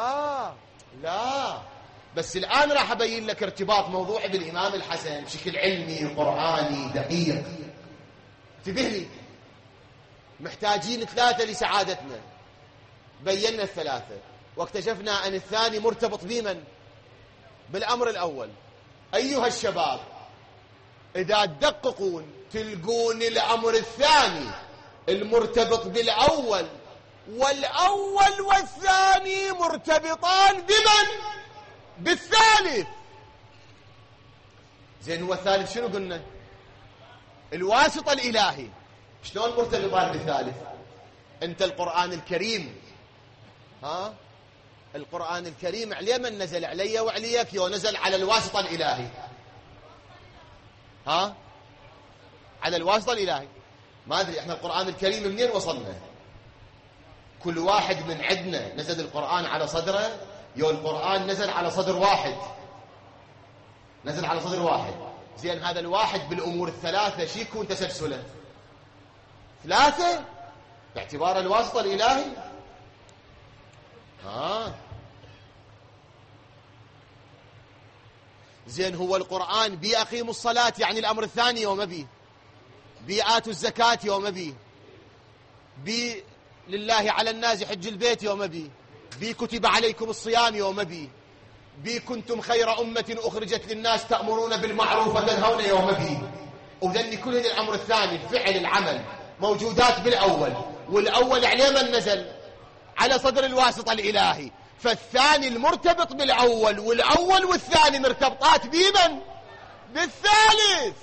لا بس الآن راح أبين لك ارتباط موضوعي بالإمام الحسن بشكل علمي قرآني دقيق. انتبه لي، محتاجين 3 لسعادتنا. بينا 3 واكتشفنا أن الثاني مرتبط بمن؟ بالأمر الأول. أيها الشباب، إذا تدققون تلقون الأمر الثاني المرتبط بالأول، والأول والثاني مرتبطان بمن؟ بالثالث. زين هو الثالث شنو قلنا؟ الواسطة الإلهي. شلون مرتبطان بالثالث؟ أنت القرآن الكريم، القرآن الكريم عليه من نزل؟ علي وعليك، نزل على الواسطة الإلهي. على الواسطة الإلهي. ما أدري احنا القرآن الكريم منين وصلنا؟ كل واحد من عندنا نزل القرآن على صدره، القرآن نزل على صدر واحد، نزل على صدر واحد. زين هذا الواحد بالأمور الثلاثة شو يكون تسلسله؟ 3 باعتبار الواسطة الإلهي. زين هو القرآن بي أقيموا الصلاة يعني الأمر الثاني يوم بي، آتوا الزكاة يوم بي لله على الناس حج البيت يوم بي كتب عليكم الصيام يوم بي كنتم خير أمة أخرجت للناس تأمرون بالمعروف وتنهون يوم بي. وذن كل الأمر الثاني الفعل العمل موجودات بالأول، والأول عليه من نزل؟ على صدر الواسطة الإلهي. فالثاني المرتبط بالأول، والأول والثاني مرتبطات بمن؟ بالثالث.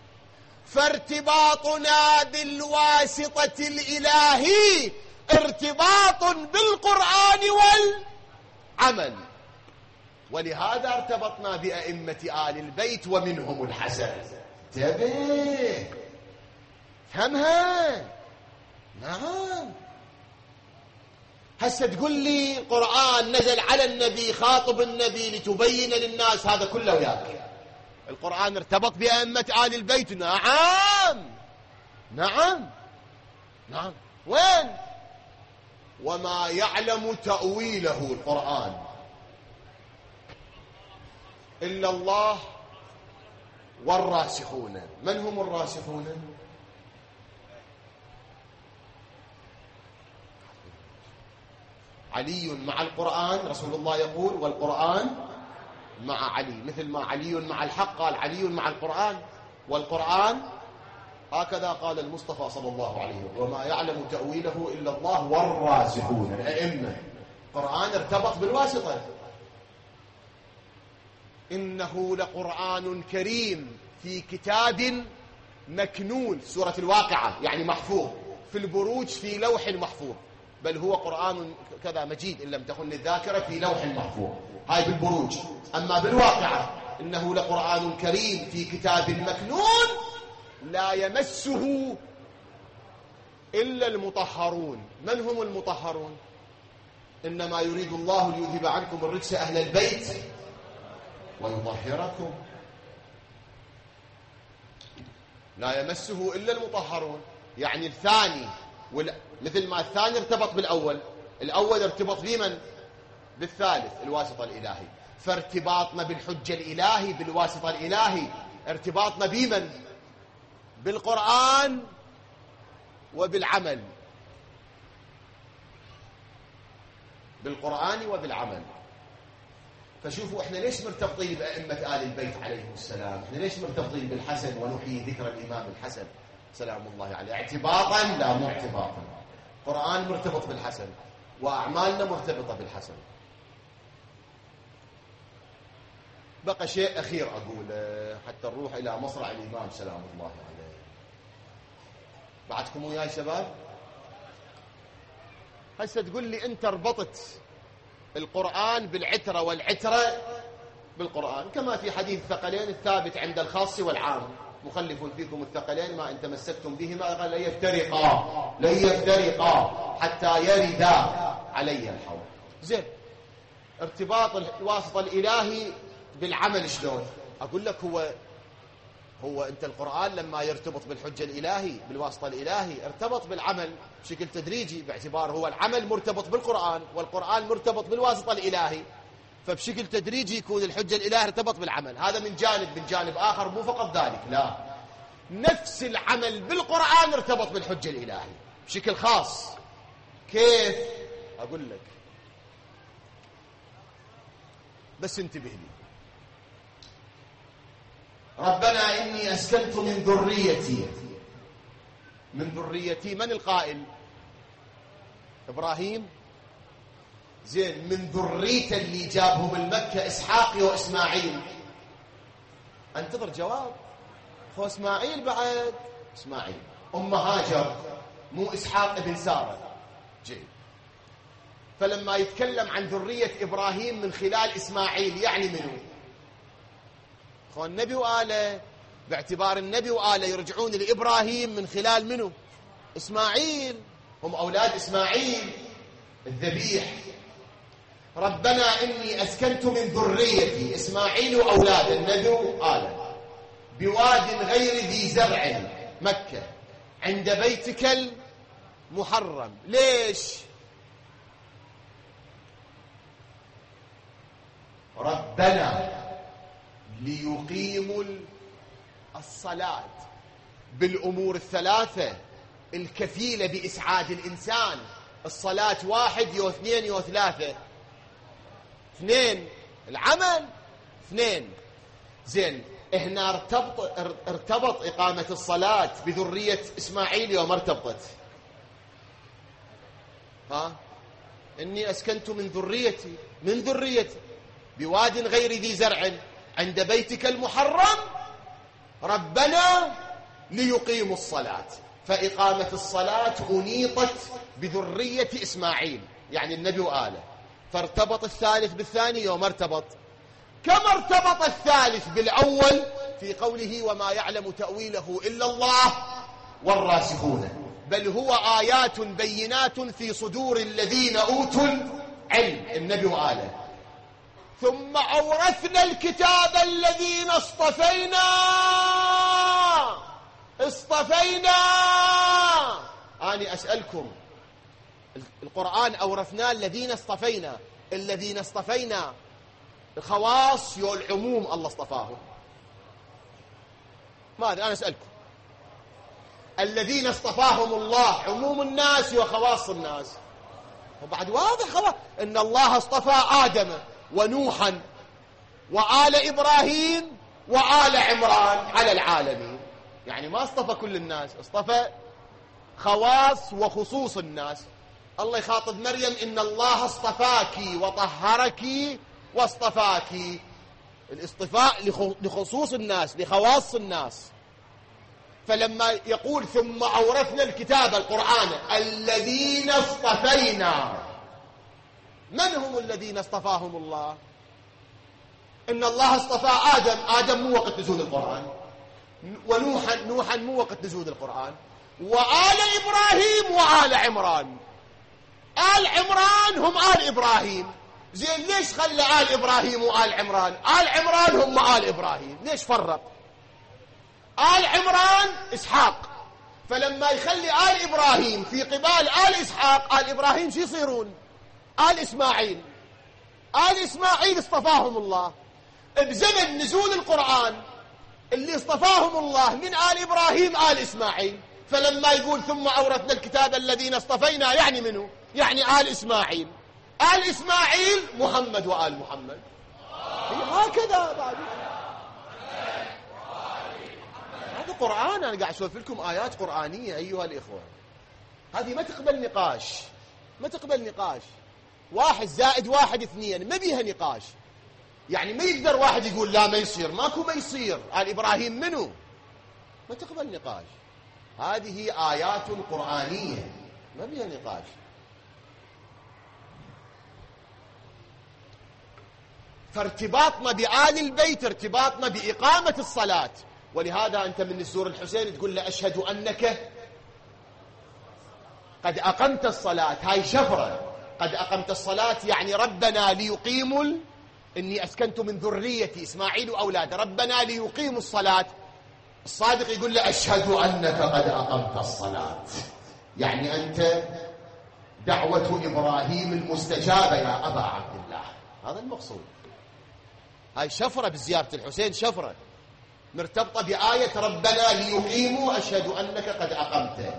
فارتباطنا بالواسطة الإلهي ارتباط بالقرآن والعمل، ولهذا ارتبطنا بأئمة آل البيت ومنهم الحسن. انتبه، فهمها. نعم. هسه تقول لي قرآن نزل على النبي، خاطب النبي لتبين للناس، هذا كله وياك. القرآن ارتبط بأئمة آل البيت. نعم. وين؟ وما يعلم تأويله القرآن إلا الله والراسخون. من هم الراسخون؟ علي مع القرآن، رسول الله يقول والقرآن مع علي، مثل ما علي مع الحق قال علي مع القرآن، والقرآن هكذا قال المصطفى صلى الله عليه وسلم وما يعلم تأويله إلا الله والراسخون الأئمة. القرآن ارتبط بالواسطة. إنه لقرآن كريم في كتاب مكنون، سورة الواقعة يعني محفوظ، في البروج في لوح محفوظ، بل هو قرآن كذا مجيد إن لم تخن الذاكرة في لوح محفوظ. هاي بالبروج. أما بالواقعة إنه لقرآن كريم في كتاب مكنون لا يمسه إلا المطهرون. من هم المطهرون؟ إنما يريد الله ليذهب عنكم الرجس أهل البيت ويطهركم. لا يمسه إلا المطهرون، يعني الثاني مثل ما الثاني ارتبط بالأول، الأول ارتبط بمن؟ بالثالث الواسطة الإلهي. فارتباطنا بالحجة الإلهي بالواسطة الإلهي ارتباطنا بمن؟ بالقرآن وبالعمل. بالقرآن وبالعمل. فشوفوا احنا ليش مرتبطين بأئمة آل البيت عليهم السلام؟ احنا ليش مرتبطين بالحسن ونحيي ذكر الإمام الحسن سلام الله عليه؟ اعتباطا لا مو اعتباطا. القرآن مرتبط بالحسن وأعمالنا مرتبطة بالحسن. بقى شيء أخير أقوله حتى نروح إلى مصرع الإمام سلام الله عليه. بعدكم وياي شباب؟ هسه تقول لي أنت ربطت القرآن بالعترة والعترة بالقرآن، كما في حديث الثقلين الثابت عند الخاص والعام، مخلف فيكم الثقلين ما إن تمسكتم بهما قال لن يفترقا حتى يردا علي الحوض. زين، ارتباط الواسطة الإلهي بالعمل شلون؟ أقول لك هو أنت القرآن لما يرتبط بالحجة الإلهي بالواسطة الإلهي ارتبط بالعمل بشكل تدريجي، باعتبار هو العمل مرتبط بالقرآن والقرآن مرتبط بالواسطة الإلهي، فبشكل تدريجي يكون الحجة الإلهي ارتبط بالعمل. هذا من جانب. من جانب آخر مو فقط ذلك، لا، نفس العمل بالقرآن ارتبط بالحجة الإلهي بشكل خاص. كيف؟ أقول لك، بس انتبه لي. ربنا إني أسكنت من ذريتي. من ذريتي من القائل؟ إبراهيم. زين، من ذريته اللي جابهم المكة إسحاق وإسماعيل. انتظر جواب. هو إسماعيل بعد إسماعيل هاجر، مو إسحاق ابن سارة. جيد. فلما يتكلم عن ذرية إبراهيم من خلال إسماعيل يعني منه؟ هو النبي وآله، باعتبار النبي وآله يرجعون لإبراهيم من خلال منه؟ إسماعيل، هم أولاد إسماعيل الذبيح. ربنا إني أسكنت من ذريتي إسماعيل وأولاد النبي وآله بواد غير ذي زرع مكة عند بيتك المحرم. ليش؟ ربنا ليقيموا الصلاة بالأمور الثلاثة الكفيلة بإسعاد الإنسان. الصلاة 1 يو 2 يو 3. 2 العمل، 2. زين، هنا ارتبط إقامة الصلاة بذرية إسماعيل يوم ارتبطت. إني أسكنت من ذريتي بواد غير ذي زرع عند بيتك المحرم ربنا ليقيموا الصلاة. فإقامة الصلاة أنيطت بذرية إسماعيل يعني النبي وآله، فارتبط الثالث بالثاني يوم ارتبط. كما ارتبط الثالث بالأول في قوله وما يعلم تأويله إلا الله والراسخون، بل هو آيات بينات في صدور الذين أوتوا العلم النبي وآله. ثم أورثنا الكتاب الذين اصطفينا. أنا أسألكم، القرآن أورثنا الذين اصطفينا الخواص يو العموم الله اصطفاهم؟ ماذا؟ أنا أسألكم، الذين اصطفاهم الله عموم الناس وخواص الناس؟ وبعد واضح خلاص إن الله اصطفى آدم ونوحا وآل إبراهيم وآل عمران على العالمين، يعني ما اصطفى كل الناس، اصطفى خواص وخصوص الناس. الله يخاطب مريم إن الله اصطفاك وطهرك واصطفاك. الاصطفاء لخصوص الناس لخواص الناس. فلما يقول ثم أورثنا الكتاب القرآن الذين اصطفينا، من هم الذين اصطفاهم الله؟ إن الله اصطفى آدم مو وقت نزول القرآن، ونوحا مو وقت نزول القرآن، وآل إبراهيم وآل عمران. آل عمران هم آل إبراهيم. زين، ليش خلى آل إبراهيم وآل عمران؟ آل عمران هم آل إبراهيم، ليش فرق؟ آل عمران إسحاق، فلما يخلي آل إبراهيم في قبال آل إسحاق، آل إبراهيم شو يصيرون؟ آل إسماعيل. آل إسماعيل اصطفاهم الله بزمن نزول القرآن، اللي اصطفاهم الله من آل إبراهيم آل إسماعيل. فلما يقول ثم أورثنا الكتاب الذين اصطفينا يعني منه؟ يعني آل إسماعيل. آل إسماعيل محمد وآل محمد. هكذا بعد هذا قرآن. أنا قاعد أسولف لكم آيات قرآنية أيها الإخوة، هذه ما تقبل نقاش، ما تقبل نقاش. 1 زائد 1 2، ما بيها نقاش. يعني ما يقدر واحد يقول لا ما يصير، ماكو ما يصير. آل إبراهيم منه؟ ما تقبل نقاش. هذه آيات قرآنية ما بيها نقاش. فارتباطنا بآل البيت ارتباطنا بإقامة الصلاة. ولهذا أنت من الزور الحسين تقول له أشهد أنك قد أقمت الصلاة، هاي شفرة. قد أقمت الصلاة يعني ربنا ليقيموا إني أسكنت من ذريتي إسماعيل وأولاده، ربنا ليقيموا الصلاة. الصادق يقول له أشهد أنك قد أقمت الصلاة، يعني أنت دعوة إبراهيم المستجابة يا أبا عبد الله. هذا المقصود. هاي شفرة بزيارة الحسين، شفرة مرتبطة بآية ربنا ليقيموا أشهد أنك قد أقمت.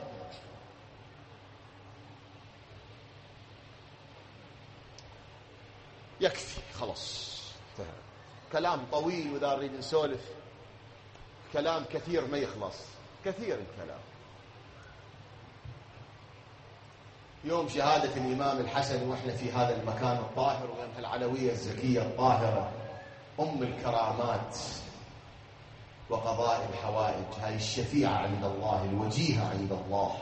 يكفي خلاص، كلام طويل وإذا نريد نسولف كلام كثير ما يخلص، كثير الكلام. يوم شهادة الإمام الحسن وإحنا في هذا المكان الطاهر ويوم العلوية الزكية الطاهرة أم الكرامات وقضاء الحوائج، هاي الشفيعة عند الله، الوجيهة عند الله،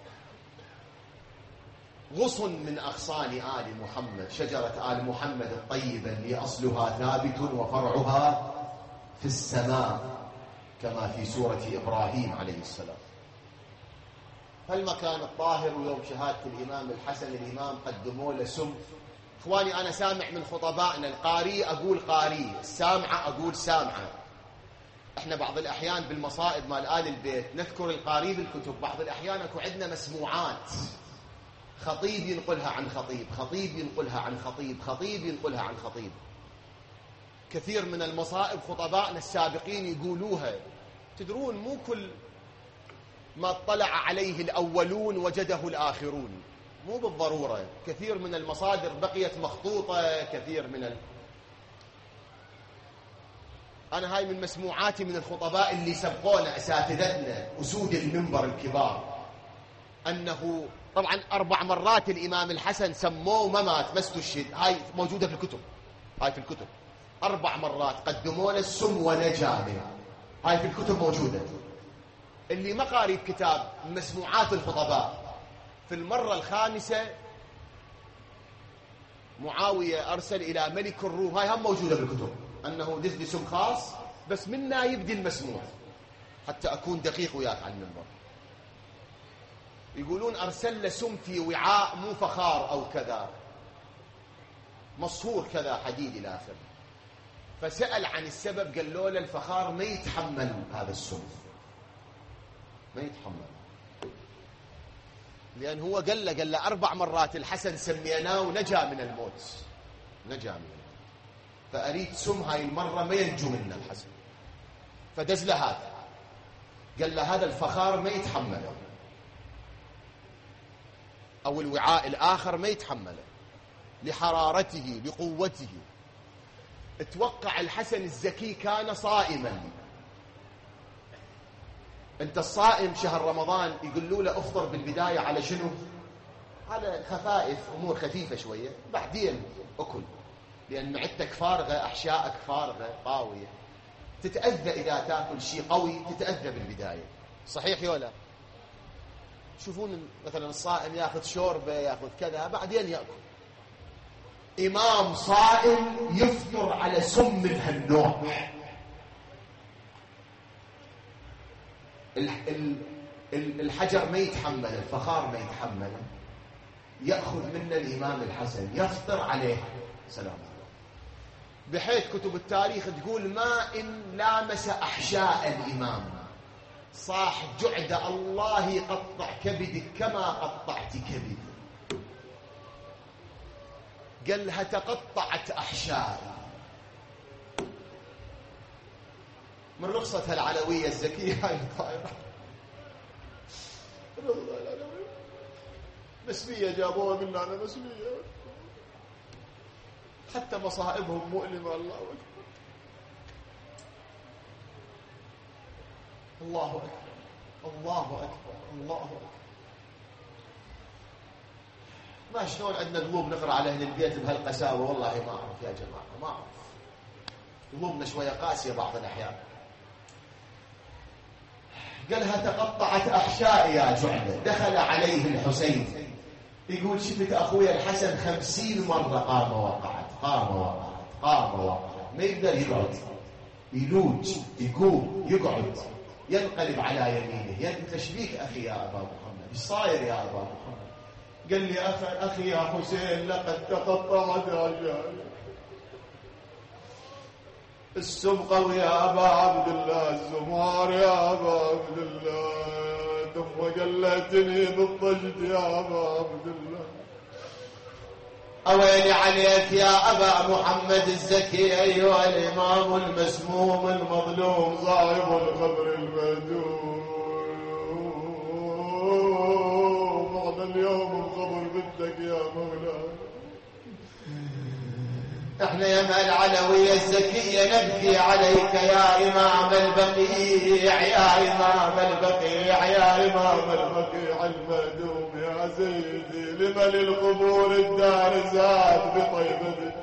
غصن من أغصان آل محمد، شجرة آل محمد الطيبة اللي أصلها ثابت وفرعها في السماء كما في سورة إبراهيم عليه السلام. هالمكان الطاهر ويوم شهادة الإمام الحسن الإمام قدموا له سم. إخواني أنا سامع من خطبائنا القاري أقول قاري، السامعة أقول سامعة. إحنا بعض الأحيان بالمصائب مال آل البيت نذكر القاري بالكتب، بعض الأحيان أكو عندنا مسموعات، خطيب ينقلها عن خطيب، خطيب ينقلها عن خطيب، خطيب ينقلها عن خطيب. كثير من المصائب خطبائنا السابقين يقولوها. تدرون مو كل ما اطلع عليه الأولون وجده الآخرون، مو بالضرورة. كثير من المصادر بقيت مخطوطة، كثير من أنا هاي من مسموعاتي من الخطباء اللي سبقونا أساتذتنا أسود المنبر الكبار، أنه طبعا 4 مرات الإمام الحسن سموه ما مات، ما استشهد. هاي موجودة في الكتب، هاي في الكتب 4 مرات قدموا له السم ونجا منه، هاي في الكتب موجودة. اللي ما قاري كتاب مسموعات الخطباء، في المرة الخامسة معاوية أرسل إلى ملك الروم، هاي هم موجودة بالكتب، أنه دز سم خاص بس منا يبدي المسموع، حتى أكون دقيق وياك عن المنبر. يقولون أرسل له سم في وعاء مو فخار أو كذا، مصهور كذا حديد إلى آخره. فسأل عن السبب، قال له الفخار ما يتحمل هذا السم، ما يتحمل، لأن هو قال له 4 مرات الحسن سميناه ونجا من الموت، نجا من الموت، فأريد سم هاي المرة ما ينجو منا الحسن. فدز له هذا، قال له هذا الفخار ما يتحمله، أو الوعاء الآخر ما يتحمله لحرارته لقوته. اتوقع الحسن الزكي كان صائما. انت الصائم شهر رمضان يقولوا له افطر بالبداية على شنو؟ على خفائف، امور خفيفة شوية، بعدين اكل، لان معدتك فارغة، احشائك فارغة طاوية، تتأذى اذا تاكل شيء قوي، تتأذى بالبداية. صحيح يولا؟ تشوفون مثلا الصائم ياخذ شوربة ياخذ كذا بعدين يأكل. إمام صائم يفطر على سم من هالنوع. الحجر ما يتحمل، الفخار ما يتحمل، يأخذ منا الإمام الحسن يفطر عليه سلام الله. بحيث كتب التاريخ تقول ما إن لامس أحشاء الإمام صاح جعد الله يقطع كبدك كما قطعت كبدي. قال لها تقطعت أحشائي. من رخصة العلوية الزكية هاي الطائرة مسمية جابوها منا، أنا مسمية، حتى مصائبهم مؤلمة. الله أكبر، الله أكبر، الله أكبر، الله أكبر. ما شلون عندنا قلوب نقرأ على أهل البيت بهالقساوة؟ والله ما أعرف يا جماعة، ما أعرف. قلوبنا شوية قاسية بعض الأحيان. قالها تقطعت أحشائي يا جعلة. دخل عليه الحسين يقول شفت أخويا الحسن 50 مرة قام وقعت، قام وقعت، قام وقعت، ما يقدر يقعد، يلوج، يقوم، يقعد، ينقلب على يمينه. أنت شبيك أخي يا أبا محمد؟ إيش صاير يا أبا محمد؟ قال لي أخي يا حسين لقد تقطعت رجالي. السبقة يا أبا عبد الله، الزمار يا أبا عبد الله، ثم قلتني بالضجد يا أبا عبد الله. أويلي عليك يا أبا محمد الزكي أيها الإمام المسموم المظلوم صاحب الخبر المهدوم. بعد اليوم الخبر بدك يا مولاي. احنا يا العلوية الزكية نبكي عليك يا إمام البقيع، يا إمام البقيع، يا إمام البقيع المهدوم يا سيدي. لمن القبور الدار زاد بطيبتك،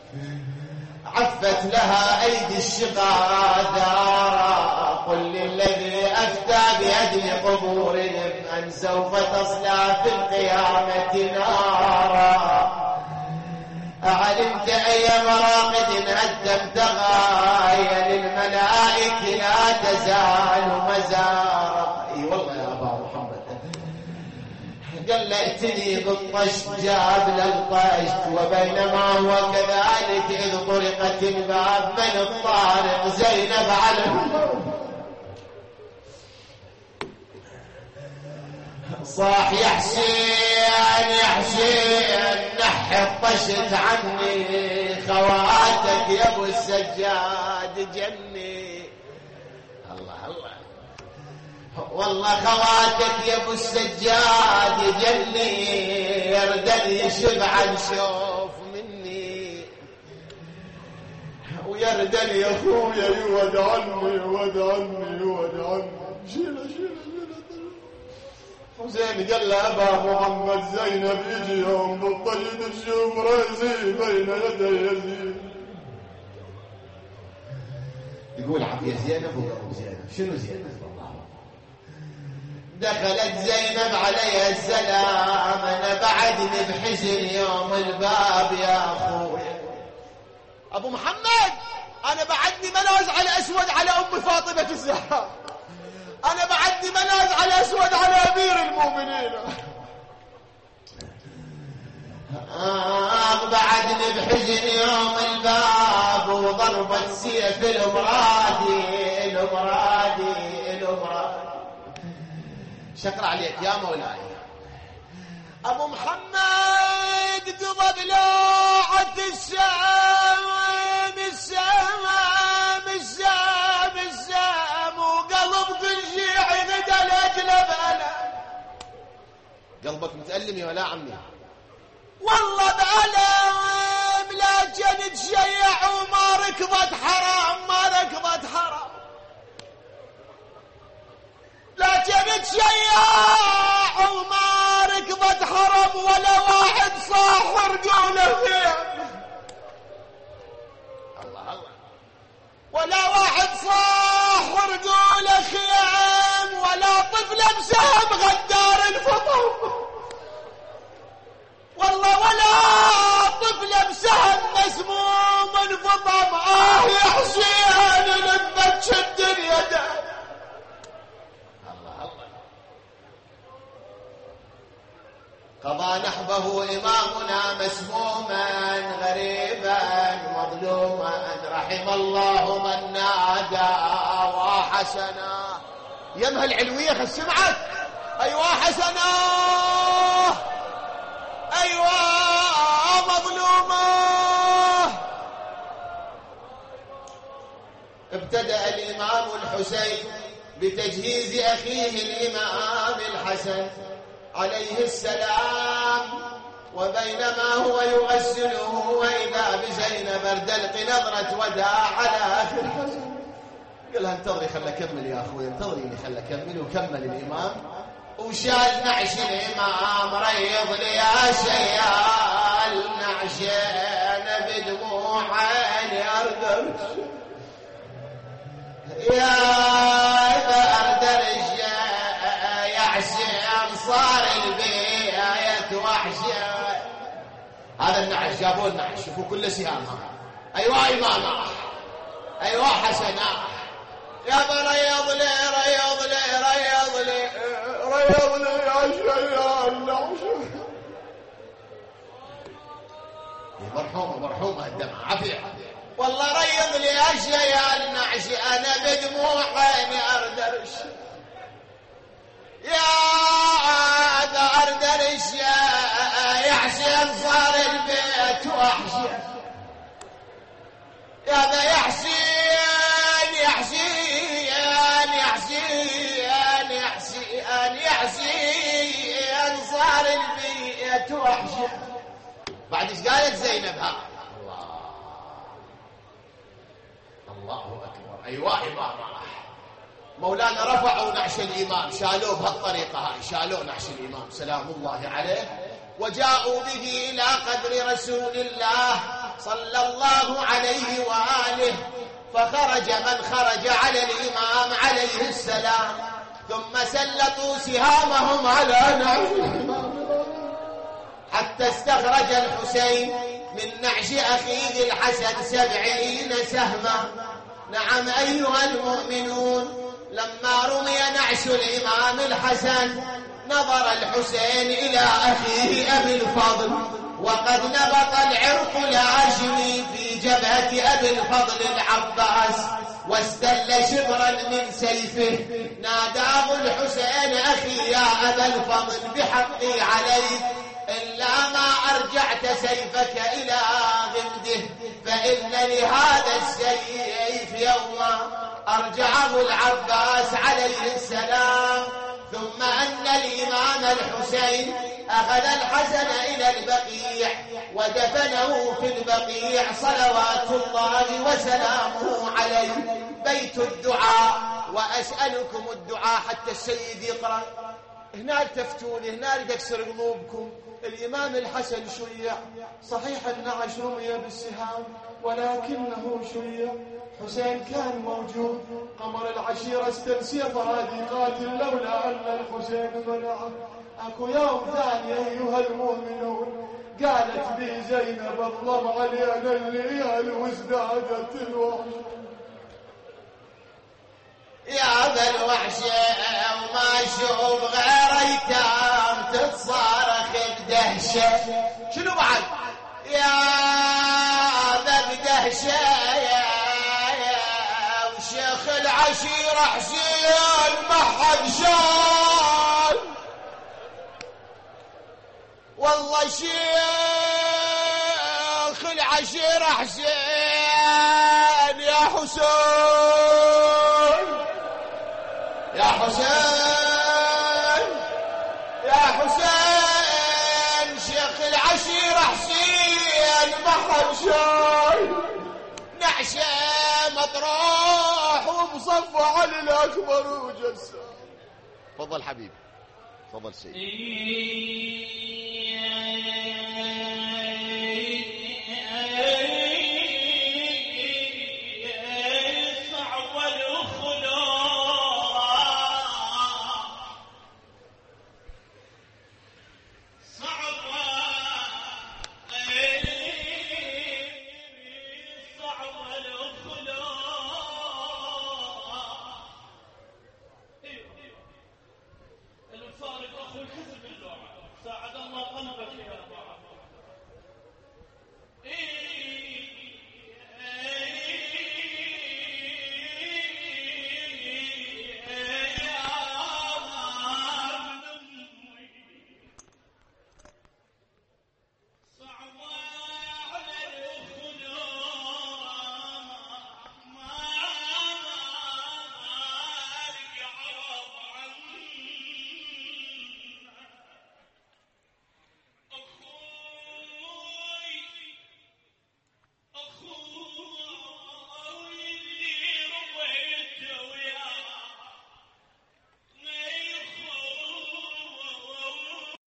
عفت لها أيدي الشقاء دارا. قل للذي أفتى بأجل قبورهم أن سوف تصلى في القيامة نارا. أعلمت أي مراقد أدمت غاية للملائكة لا تزال مزارا. اي والله يا أبا محمد قلتني بالطشت جاب للطشت، وبينما هو كذلك إذ طرقت الباب من الطارق زينب على صاح يا حسين يا حسين نحي الطشت عني، خواتك يا ابو السجاد جني. الله الله والله خواتك يا ابو السجاد جني، يردني شبعا شوف مني، ويردني يا اخويا يود عني يود عني يود عني. شيله شيله حسين قال له أبا محمد زينب يجي يوم بالطيب تشوف رأسي بين يدي يزيد. يقول عبد زينب وقبل زينب شنو زينب؟ دخلت زينب عليها السلام، أنا بعدني بحزن يوم الباب يا أخوي. أبو محمد أنا بعدني مناز على أسود على أم فاطمة الزهراء، أنا بعدني مناز على أسود على أمير المؤمنين. بعدني بحزن يوم الباب وضربة سيف الأمرادي الأمرادي الأمرادي. شكر عليك يا مولاي. أبو محمد بضبلاعة الشام الشام الشام الشام، وقلب كل شيء غدا لأجلب أنا. قلبك متألم يا ولا عمي؟ والله بألم، لكن تشيع وما ركضت حرام ما ركضت حرام، لكن تشيع وما ركضت حرام، ولا واحد صاح رجوله فيها. الله الله ولا واحد صاح رجوله خيام، ولا طفل بسهم غدار الفطر، والله ولا طفل بسهم مسموم انفطم. يا حسين لما تشد اليد. قضى نحبه إمامنا مسموما غريبا مظلوما، رحم الله من نادى وحسنا. يمها العلوية خل سمعت. أيوة حسنا أيوة مظلومة. ابتدأ الإمام الحسين بتجهيز أخيه الإمام الحسن عليه السلام، وبينما هو يغسله وإذا بزينب بردلق نظرة وداع على أخي الحسن. قال لها انتظري خل أكمل يا أخوي، انتظريني خل أكمل. وكمل الإمام وشال نعش الإمام، ريض لي يا شيال نعشين بدموع عيني أردرش يا أردرش يا حسين صار البيت وحشة. هذا النعش جابوا النعش شوفوا كل سهامة. أيوة إمامة أيوة حسنة يا ريض لي ريض لي ريض لي ريض لي يا شيال نعش. مرحومة الدمعة عافية. والله ريض لي أشياء النعش أنا بدموع عيني أردرش يا أردرش يا حسين صار البيت وحشي يا حسين يا حسين يا حسين يا حسين يا حسين صار البيت وحشي. بعد ايش قالت زينب؟ ها الله أكبر. أيوة إمام مولانا رفعوا نعش الإمام شالوه بهالطريقة هاي شالوه نعش الإمام سلام الله عليه وجاءوا به إلى قدر رسول الله صلى الله عليه وآله فخرج من خرج على الإمام عليه السلام ثم سلطوا سهامهم على نعش الإمام حتى استخرج الحسين من نعش أخيه الحسن 70 سهما. نعم أيها المؤمنون لما رمي نعش الإمام الحسن نظر الحسين إلى أخيه أبي الفضل وقد نبط العرق الهاشمي في جبهة أبي الفضل العباس واستل شبرا من سيفه. ناداه الحسين أخي يا أبا الفضل بحقي عليك إلا ما أرجعت سيفك إلى غمده فإن لهذا السيف يوما أرجعه العباس عليه السلام. ثم أن الإمام الحسين أخذ الحسن إلى البقيع ودفنه في البقيع صلوات الله وسلامه عليه. بيت الدعاء وأسألكم الدعاء حتى السيد يقرأ. هنا تفتون هنا تكسر قلوبكم. الإمام الحسن شيع صحيح النعش رمي بالسهام ولكنه شيع. حسين كان موجود أمر العشيرة استنسيط هذه قاتل لولا أن الحسين منعه. أكو يوم ثاني أيها المؤمنون قالت لي زينب اظلم علينا الليال وازدادت الوحش يا ذا الوحش وما اشوف غير ايتام تتصارخ بدهشه. شنو بعد يا ذا بدهشه يا وشيخ العشيره حسين ما حد شال والله شيخ العشيره حسين يا حسين يا حسين يا حسين شيخ العشيرة حسين محر شاي نعشة مطروح ومصفى على الأكبر وجسة. تفضل حبيبي تفضل سيدي.